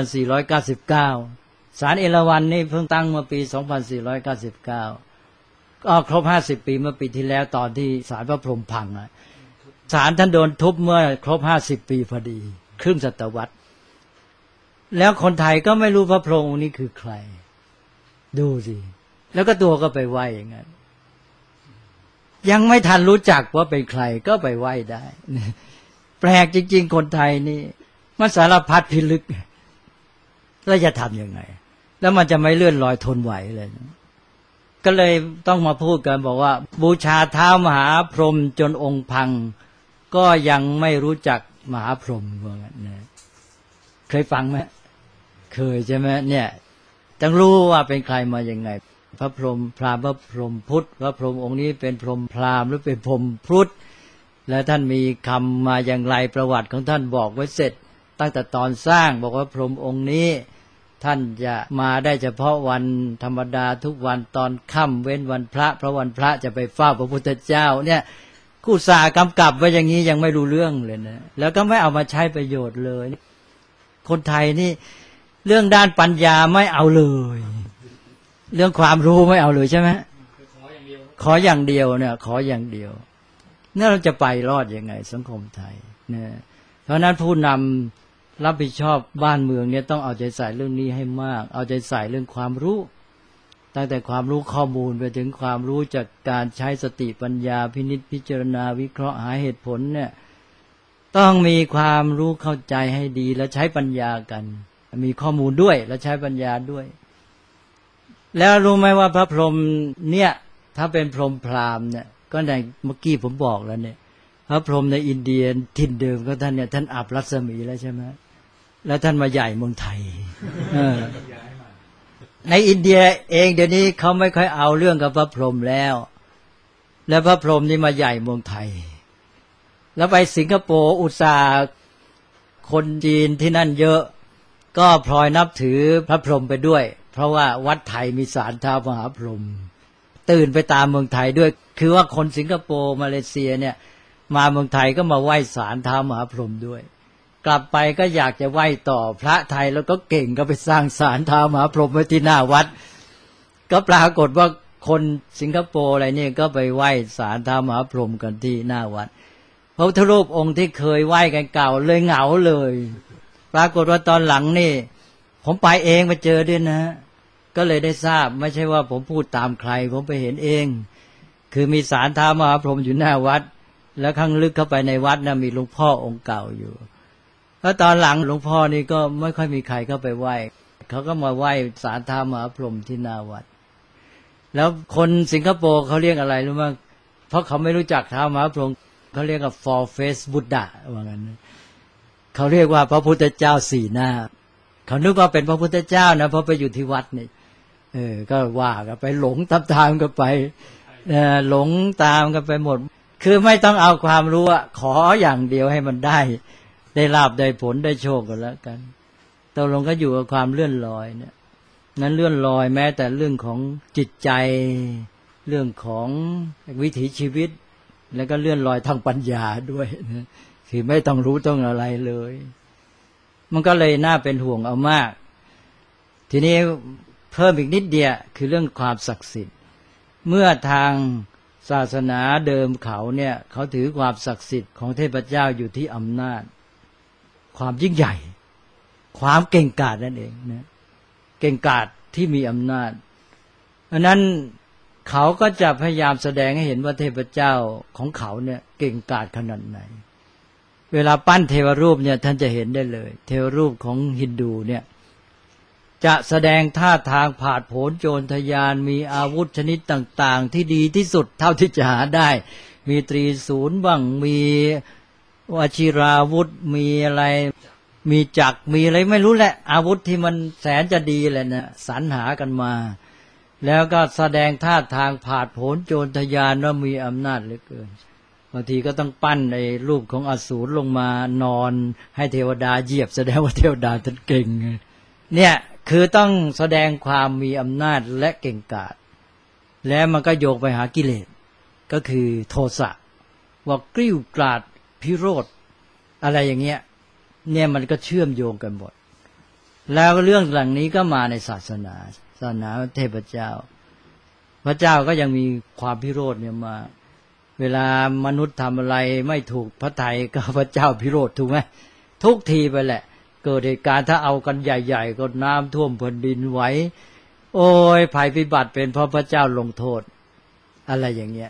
S2: 2499ศาลเอราวัณนี่เพิ่งตั้งเมื่อปี2499ก็ครบ50ปีเมื่อปีที่แล้วตอนที่ศาลพระพรหมพังศาลท่านโดนทุบเมื่อครบ50ปีพอดีครึ่งศตวรรษแล้วคนไทยก็ไม่รู้พระพรหมองค์นี้คือใครดูสิแล้วก็ตัวก็ไปไหว้อย่างนั้นยังไม่ทันรู้จักว่าเป็นใครก็ไปไหว้ได้แปลกจริงๆคนไทยนี่มันสารพัดพิลึกแล้วจะทำยังไงแล้วมันจะไม่เลื่อนลอยทนไหวเลยก็เลยต้องมาพูดกันบอกว่าบูชาเท้ามหาพรหมจนองค์พังก็ยังไม่รู้จักมหาพรหมว่างั้นนะเคยฟังไหมเคยใช่ไหมเนี่ยต้องรู้ว่าเป็นใครมาอย่างไงพระพรหมพราหมณ์พระพรหมพุทธพระพรหมองค์นี้เป็นพรหมพราหมณ์หรือเป็นพรหมพุทธและท่านมีคำมาอย่างไรประวัติของท่านบอกไว้เสร็จตั้งแต่ตอนสร้างบอกว่าพรหมองค์นี้ท่านจะมาได้เฉพาะวันธรรมดาทุกวันตอนค่ำเว้นวันพระเพราะวันพระจะไปเฝ้าพระพุทธเจ้าเนี่ยกู้สากำกับไว้อย่างนี้ยังไม่รู้เรื่องเลยนะแล้วก็ไม่เอามาใช้ประโยชน์เลยคนไทยนี่เรื่องด้านปัญญาไม่เอาเลยเรื่องความรู้ไม่เอาเลยใช่ไหมขออย่างเดียวเนี่ยขออย่างเดียวเนี่ยเราจะไปรอดยังไงสังคมไทยเนี่ยเพราะนั้นผู้นำรับผิดชอบบ้านเมืองเนี่ยต้องเอาใจใส่เรื่องนี้ให้มากเอาใจใส่เรื่องความรู้ตั้งแต่ความรู้ข้อมูลไปถึงความรู้จากการใช้สติปัญญาพินิจพิจารณาวิเคราะห์หาเหตุผลเนี่ยต้องมีความรู้เข้าใจให้ดีและใช้ปัญญากันมีข้อมูลด้วยและใช้ปัญญาด้วยแล้วรู้ไหมว่าพระพรหมเนี่ยถ้าเป็นพรหมพราหมณ์เนี่ยก็ในเมื่อกี้ผมบอกแล้วเนี่ยพระพรหมในอินเดียถิ่นเดิมของท่านเนี่ยท่านอับรัศมีแล้วใช่ไหมแล้วท่านมาใหญ่เมืองไทยในอินเดียเองเดี๋ยวนี้เขาไม่ค่อยเอาเรื่องกับพระพรหมแล้วพระพรหมนี่มาใหญ่เมืองไทยแล้วไปสิงคโปร์อุตส่าห์คนจีนที่นั่นเยอะก็พลอยนับถือพระพรหมไปด้วยเพราะว่าวัดไทยมีศาลท้าวมหาพรหมตื่นไปตามเมืองไทยด้วยคือว่าคนสิงคโปร์มาเลเซียเนี่ยมาเมืองไทยก็มาไหว้ศาลท้าวมหาพรหมด้วยกลับไปก็อยากจะไหว้ต่อพระไทยแล้วก็เก่งก็ไปสร้างศาลท้าวมหาพรหมไว้ที่หน้าวัดก็ปรากฏว่าคนสิงคโปร์อะไรเนี่ยก็ไปไหว้ศาลท้าวมหาพรหมกันที่หน้าวัดพระพุทธรูปองค์ที่เคยไหว้กันเก่าเลยเหงาเลยปรากฏว่าตอนหลังนี่ผมไปเองไปเจอด้วยนะก็เลยได้ทราบไม่ใช่ว่าผมพูดตามใครผมไปเห็นเองคือมีศาลท้าวมหาพรหมอยู่หน้าวัดแล้วข้างลึกเข้าไปในวัดนะมีหลวงพ่อองค์เก่าอยู่แล้วตอนหลังหลวงพ่อนี่ก็ไม่ค่อยมีใครเข้าไปไหว้เขาก็มาไหว้ศาลท้าวมหาพรหมที่หน้าวัดแล้วคนสิงคโปร์เขาเรียกอะไรรู้มั้ยเพราะเขาไม่รู้จักท้าวมหาพรหมเขาเรียกว่า four face Buddha ว่างั้นเขาเรียกว่าพระพุทธเจ้าสี่หน้าเขานึกว่าเป็นพระพุทธเจ้านะเพราะไปอยู่ที่วัดนี่ก็ว่ากันไปหลงตามกันไปหลงตามกันไปหมดคือไม่ต้องเอาความรู้ขออย่างเดียวให้มันได้ลาภได้ผลได้โชคกันแล้วกันตกลงก็อยู่กับความเลื่อนลอยเนี่ยนั้นเลื่อนลอยแม้แต่เรื่องของจิตใจเรื่องของวิถีชีวิตแล้วก็เลื่อนลอยทางปัญญาด้วยนะคือไม่ต้องรู้ต้องอะไรเลยมันก็เลยน่าเป็นห่วงเอามากทีนี้เพิ่มอีกนิดเดียวคือเรื่องความศักดิ์สิทธิ์เมื่อทางศาสนาเดิมเขาเนี่ยเขาถือความศักดิ์สิทธิ์ของเทพเจ้าอยู่ที่อำนาจความยิ่งใหญ่ความเก่งกาจนั่นเองนะเก่งกาจที่มีอำนาจเพราะนั้นเขาก็จะพยายามแสดงให้เห็นว่าเทพเจ้าของเขาเนี่ยเก่งกาจขนาดไหนเวลาปั้นเทวรูปเนี่ยท่านจะเห็นได้เลยเทวรูปของฮินดูเนี่ยจะแสดงท่าทางผาดโผนโจรทยานมีอาวุธชนิดต่างๆที่ดีที่สุดเท่าที่จะหาได้มีตรีศูนย์บ้างมีวชิราวุธมีอะไรมีจักรมีอะไรไม่รู้แหละอาวุธที่มันแสนจะดีแหละนะสรรหากันมาแล้วก็แสดงท่าทางผาดโผนโจรทยานว่ามีอำนาจเหลือเกินบางทีก็ต้องปั้นไอ้รูปของอสูรลงมานอนให้เทวดาเหยียบแสดงว่าเทวดาท่านเก่งเนี่ยคือต้องแสดงความมีอำนาจและเก่งกาจแล้วมันก็โยกไปหากิเลสก็คือโทสะว่ากริ้วกราดพิโรธอะไรอย่างเงี้ยเนี่ยมันก็เชื่อมโยงกันหมดแล้วเรื่องหลังนี้ก็มาในศาสนาเทพเจ้าพระเจ้าก็ยังมีความพิโรธเนี่ยมาเวลามนุษย์ทำอะไรไม่ถูกพระทัยก็พระเจ้าพิโรธถูกไหมทุกทีไปแหละเกิดเหตุการณ์ถ้าเอากันใหญ่ๆก็น้ำท่วมแผ่นดินไหวโอ้ยภัยพิบัติเป็นเพราะพระเจ้าลงโทษอะไรอย่างเงี้ย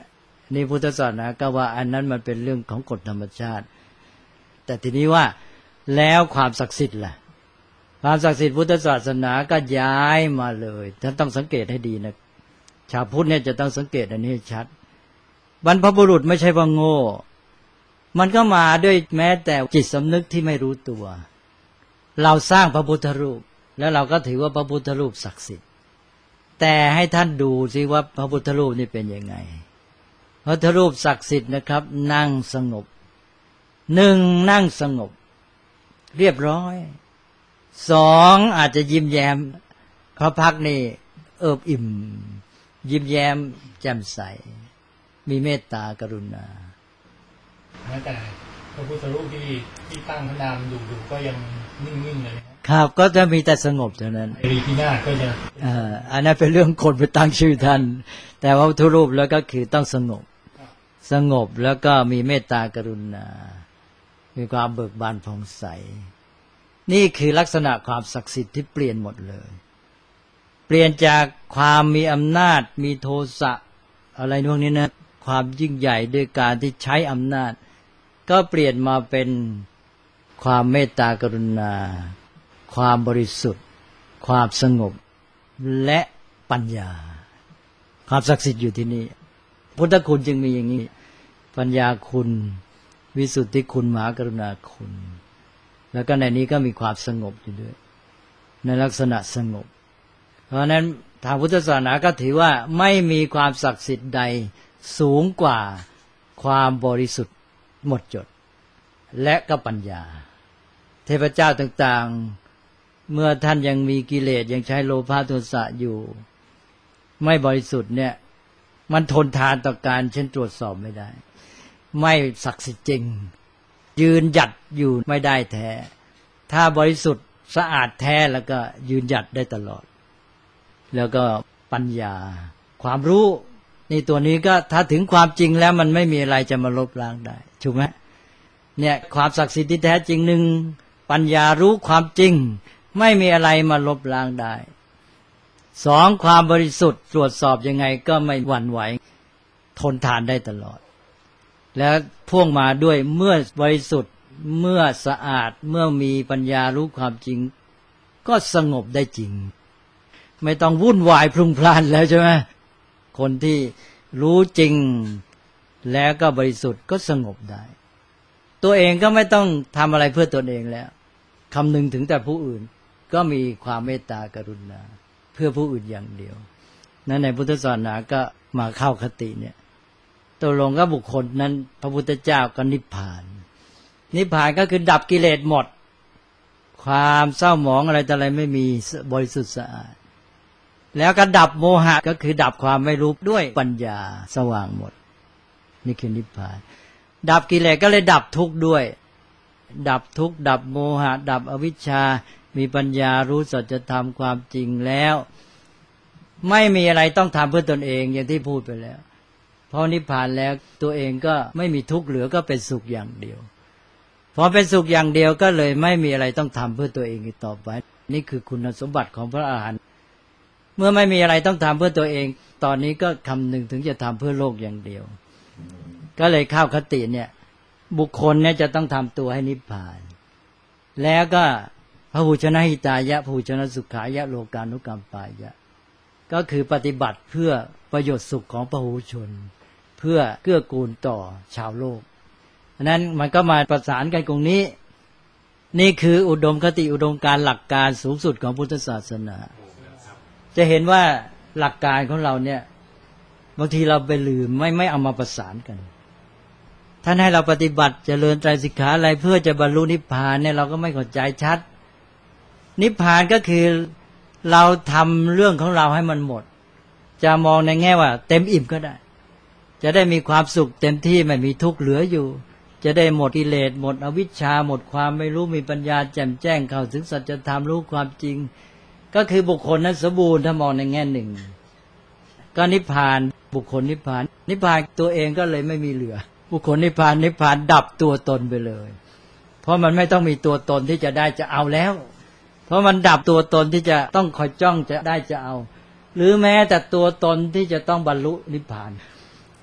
S2: นี่พุทธศาสนาก็ว่าอันนั้นมันเป็นเรื่องของกฎธรรมชาติแต่ทีนี้ว่าแล้วความศักดิ์สิทธิ์ล่ะความศักดิ์สิทธิ์พุทธศาสนาก็ย้ายมาเลยท่านต้องสังเกตให้ดีนะชาวพุทธเนี่ยจะต้องสังเกตอันนี้ให้ชัดบรรพบุรุษไม่ใช่ว่าโง่มันก็มาด้วยแม้แต่จิตสำนึกที่ไม่รู้ตัวเราสร้างพระพุทธรูปแล้วเราก็ถือว่าพระพุทธรูปศักดิ์สิทธิ์แต่ให้ท่านดูสิว่าพระพุทธรูปนี่เป็นยังไงพระพุทธรูปศักดิ์สิทธิ์นะครับนั่งสงบหนึ่งนั่งสงบเรียบร้อยสองอาจจะยิ้มแย้มพระพักตร์นี่เอิบอิ่มยิ้มแย้มแจ่มใสมีเมตตากรุณา
S4: แม้แต่พระพุทธรูปที่ตั้งพระนามอยู่ก็ยังนิ่งๆเลย
S2: ครับก็จะมีแต่สงบเท่านั้น
S4: รีพินาศก็จะ
S2: อันนั้นเป็นเรื่องคนไปตั้งชื่อท่านแต่ว่าพระพุทธรูปแล้วก็คือต้องสงบแล้วก็มีเมตตากรุณามีความเบิกบานผ่องใสนี่คือลักษณะความศักดิ์สิทธิ์ที่เปลี่ยนหมดเลยเปลี่ยนจากความมีอำนาจมีโทสะอะไรพวกนี้นะความยิ่งใหญ่ด้วยการที่ใช้อำนาจก็เปลี่ยนมาเป็นความเมตตากรุณาความบริสุทธิ์ความสงบและปัญญาความศักดิ์สิทธิ์อยู่ที่นี่พุทธคุณจึงมีอย่างนี้ปัญญาคุณวิสุทธิคุณมหากรุณาคุณแล้วก็ในนี้ก็มีความสงบอยู่ด้วยในลักษณะสงบเพราะฉะนั้นทางพุทธศาสนาก็ถือว่าไม่มีความศักดิ์สิทธิ์ใดสูงกว่าความบริสุทธิ์หมดจดและก็ปัญญาเทพเจ้าต่างๆเมื่อท่านยังมีกิเลสยังใช้โลภะโทสะอยู่ไม่บริสุทธิ์เนี่ยมันทนทานต่อการเช่นตรวจสอบไม่ได้ไม่ศักดิ์สิทธิ์จริงยืนหยัดอยู่ไม่ได้แท้ถ้าบริสุทธิ์สะอาดแท้แล้วก็ยืนหยัดได้ตลอดแล้วก็ปัญญาความรู้นี่ตัวนี้ก็ถ้าถึงความจริงแล้วมันไม่มีอะไรจะมาลบล้างได้ถูกไหมเนี่ยความศักดิ์สิทธิ์ที่แท้จริงหนึ่งปัญญารู้ความจริงไม่มีอะไรมาลบล้างได้สองความบริสุทธิ์ตรวจสอบยังไงก็ไม่หวั่นไหวทนทานได้ตลอดแล้วพ่วงมาด้วยเมื่อบริสุทธิ์เมื่อสะอาดเมื่อมีปัญญารู้ความจริงก็สงบได้จริงไม่ต้องวุ่นวายพลุงพล่านแล้วใช่ไหมคนที่รู้จริงแล้วก็บริสุทธิ์ก็สงบได้ตัวเองก็ไม่ต้องทำอะไรเพื่อตนเองแล้วคำนึงถึงแต่ผู้อื่นก็มีความเมตตากรุณาเพื่อผู้อื่นอย่างเดียวนั้นในพุทธศาสนาก็มาเข้าคติเนี่ยตกลงก็บุคคลนั้นพระพุทธเจ้าก็นิพพานก็คือดับกิเลสหมดความเศร้าหมองอะไรแต่อะไรไม่มีบริสุทธิ์สะอาดแล้วก็ดับโมหะก็คือดับความไม่รู้ด้วยปัญญาสว่างหมดนี่คือนิพพานดับกิเลสก็เลยดับทุกข์ด้วยดับทุกข์ดับโมหะดับอวิชชามีปัญญารู้สัจธรรมความจริงแล้วไม่มีอะไรต้องทำเพื่อตนเองอย่างที่พูดไปแล้วพอนิพพานแล้วตัวเองก็ไม่มีทุกข์เหลือก็เป็นสุขอย่างเดียวพอเป็นสุขอย่างเดียวก็เลยไม่มีอะไรต้องทำเพื่อตัวเองอีกต่อไปนี่คือคุณสมบัติของพระอรหันต์เมื่อไม่มีอะไรต้องทำเพื่อตัวเองตอนนี้ก็คำนึงถึงจะทำเพื่อโลกอย่างเดียวก็เลยเข้าคติเนี่ยบุคคลเนี่ยจะต้องทำตัวให้นิพพานแล้วก็พหูชนะหิตายะพหูชนะสุขายะโลกานุกัมปายะก็คือปฏิบัติเพื่อประโยชน์สุขของพหูชนเพื่อเกื้อกูลต่อชาวโลกฉะนั้นมันก็มาประสานกันตรงนี้นี่คืออุดมคติอุดมการหลักการสูงสุดของพุทธศาสนาจะเห็นว่าหลักการของเราเนี่ยบางทีเราไปลืมไม่เอามาประสานกันท่านให้เราปฏิบัติเจริญไตรสิกขาอะไรเพื่อจะบรรลุนิพพานเนี่ยเราก็ไม่เข้าใจชัดนิพพานก็คือเราทำเรื่องของเราให้มันหมดจะมองในแง่ว่าเต็มอิ่มก็ได้จะได้มีความสุขเต็มที่ไม่มีทุกข์เหลืออยู่จะได้หมดกิเลสหมดอวิชชาหมดความไม่รู้มีปัญญาแจ่มแจ้งเข้าถึงสัจธรรมรู้ความจริงก็คือบุคคลนั้นสมบูรณ์ถ้ามองในแง่หนึ่งก็นิพพานบุคคลนิพพานตัวเองก็เลยไม่มีเหลือบุคคลนิพพานดับตัวตนไปเลยเพราะมันไม่ต้องมีตัวตนที่จะได้จะเอาแล้วเพราะมันดับตัวตนที่จะต้องคอยจ้องจะได้จะเอาหรือแม้แต่ตัวตนที่จะต้องบรรลุนิพพาน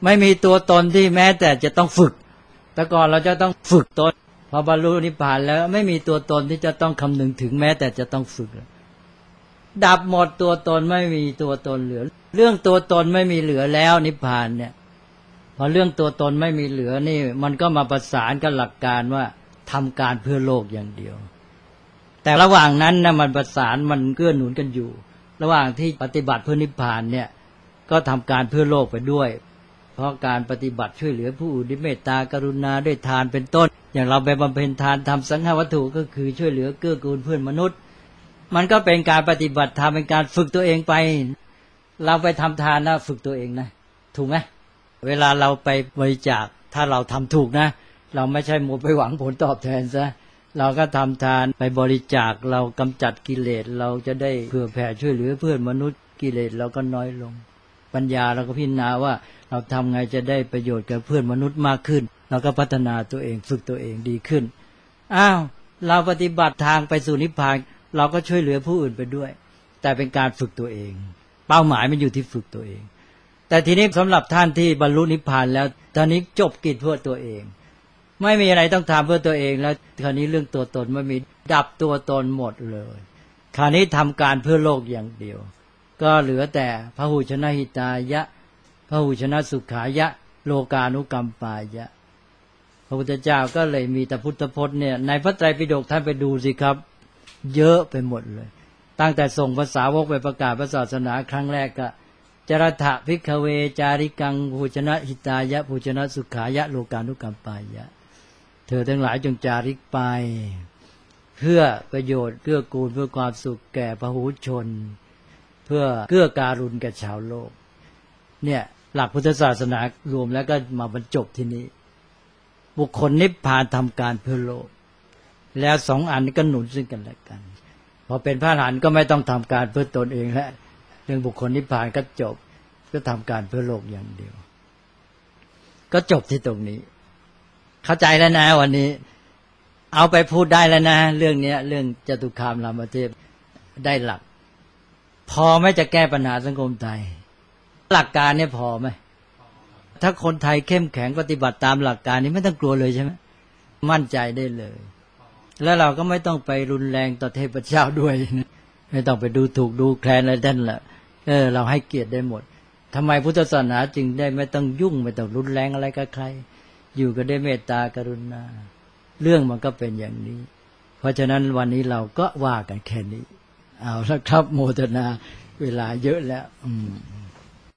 S2: ไม่มีตัวตนที่แม้แต่จะต้องฝึกแต่ก่อนเราจะต้องฝึกตนพอบรรลุนิพพานแล้วไม่มีตัวตนที่จะต้องคำนึงถึงแม้แต่จะต้องฝึกดับหมดตัวตนไม่มีตัวตนเหลือเรื่องตัวตนไม่มีเหลือแล้วนิพพานเนี่ยพอเรื่องตัวตนไม่มีเหลือนี่มันก็มาประสานกับหลักการว่าทำการเพื่อโลกอย่างเดียวแต่ระหว่างนั้นนะมันประสานมันเกื้อหนุนกันอยู่ระหว่างที่ปฏิบัติเพื่อนิพพานเนี่ยก็ทำการเพื่อโลกไปด้วยเพราะการปฏิบัติช่วยเหลือผู้อื่นด้วยเมตตากรุณาด้วยทานเป็นต้นอย่างเราไปบำเพ็ญทานทำสังฆวัตถุก็คือช่วยเหลือเกื้อกูลเพื่อนมนุษย์มันก็เป็นการปฏิบัติธรรมเป็นการฝึกตัวเองไปเราไปทำทานนะฝึกตัวเองนะถูกไหมเวลาเราไปบริจาคถ้าเราทำถูกนะเราไม่ใช่มัวไปหวังผลตอบแทนซะเราก็ทำทานไปบริจาคเรากำจัดกิเลสเราจะได้เผื่อแผ่ช่วยเหลือเพื่อนมนุษย์กิเลสเราก็น้อยลงปัญญาเราก็พิจารณาว่าเราทำไงจะได้ประโยชน์กับเพื่อนมนุษย์มากขึ้นเราก็พัฒนาตัวเองฝึกตัวเองดีขึ้นอ้าวเราปฏิบัติทางไปสู่นิพพานเราก็ช่วยเหลือผู้อื่นไปด้วยแต่เป็นการฝึกตัวเองเป้าหมายมันอยู่ที่ฝึกตัวเองแต่ทีนี้สำหรับท่านที่บรรลุนิพพานแล้วตอนนี้จบกิจเพื่อตัวเองไม่มีอะไรต้องทำเพื่อตัวเองแล้วคราวนี้เรื่องตัวตนไม่มีดับตัวตนหมดเลยคราวนี้ทำการเพื่อโลกอย่างเดียวก็เหลือแต่พหุชนะหิตายะพหุชนะสุขายะโลกานุกัมปายะพระพุทธเจ้าก็เลยมีแต่พุทธพจน์เนี่ยในพระไตรปิฎกท่านไปดูสิครับเยอะไปหมดเลยตั้งแต่ส่งภาษาวกไปประกาศพระศาสนาครั้งแรกก็จรถะภิกขเวจาริกังภูชนะหิตายะภูชนะสุขายะโลกานุกัมปายะเธอทั้งหลายจงจาริกไปเพื่อประโยชน์เกื้อกูลเพื่อความสุขแก่พหุชนเพื่อเกื้อการุณแก่ชาวโลกเนี่ยหลักพุทธศาสนารวมแล้วก็มาบรรจบที่นี้บุคคลนิพพานทำการเพื่อโลกแล้วสองอันนี้ก็หนุนซึ่งกันและกันพอเป็นพระอรหันต์ก็ไม่ต้องทำการเพื่อตนเองแล้วเรื่องบุคคลนิพพานก็จบก็ทำการเพื่อโลกอย่างเดียวก็จบที่ตรงนี้เข้าใจแล้วนะวันนี้เอาไปพูดได้แล้วนะเรื่องนี้เรื่องจตุคามรามเทพได้หลักพอไหมจะแก้ปัญหาสังคมไทยหลักการเนี่ยพอไหมถ้าคนไทยเข้มแข็งปฏิบัติตามหลักการนี้ไม่ต้องกลัวเลยใช่ไหมมั่นใจได้เลยแล้วเราก็ไม่ต้องไปรุนแรงต่อเทพเจ้าด้วยไม่ต้องไปดูถูกดูแคลนอะไรนั่นแหละเราให้เกียรติได้หมดทำไมพุทธศาสนาจึงได้ไม่ต้องยุ่งไม่ต้องรุนแรงอะไรกับใครอยู่ก็ได้เมตตากรุณาเรื่องมันก็เป็นอย่างนี้เพราะฉะนั้นวันนี้เราก็ว่ากันแค่นี้เอาละครับโมทนาเวลาเยอะแล้ว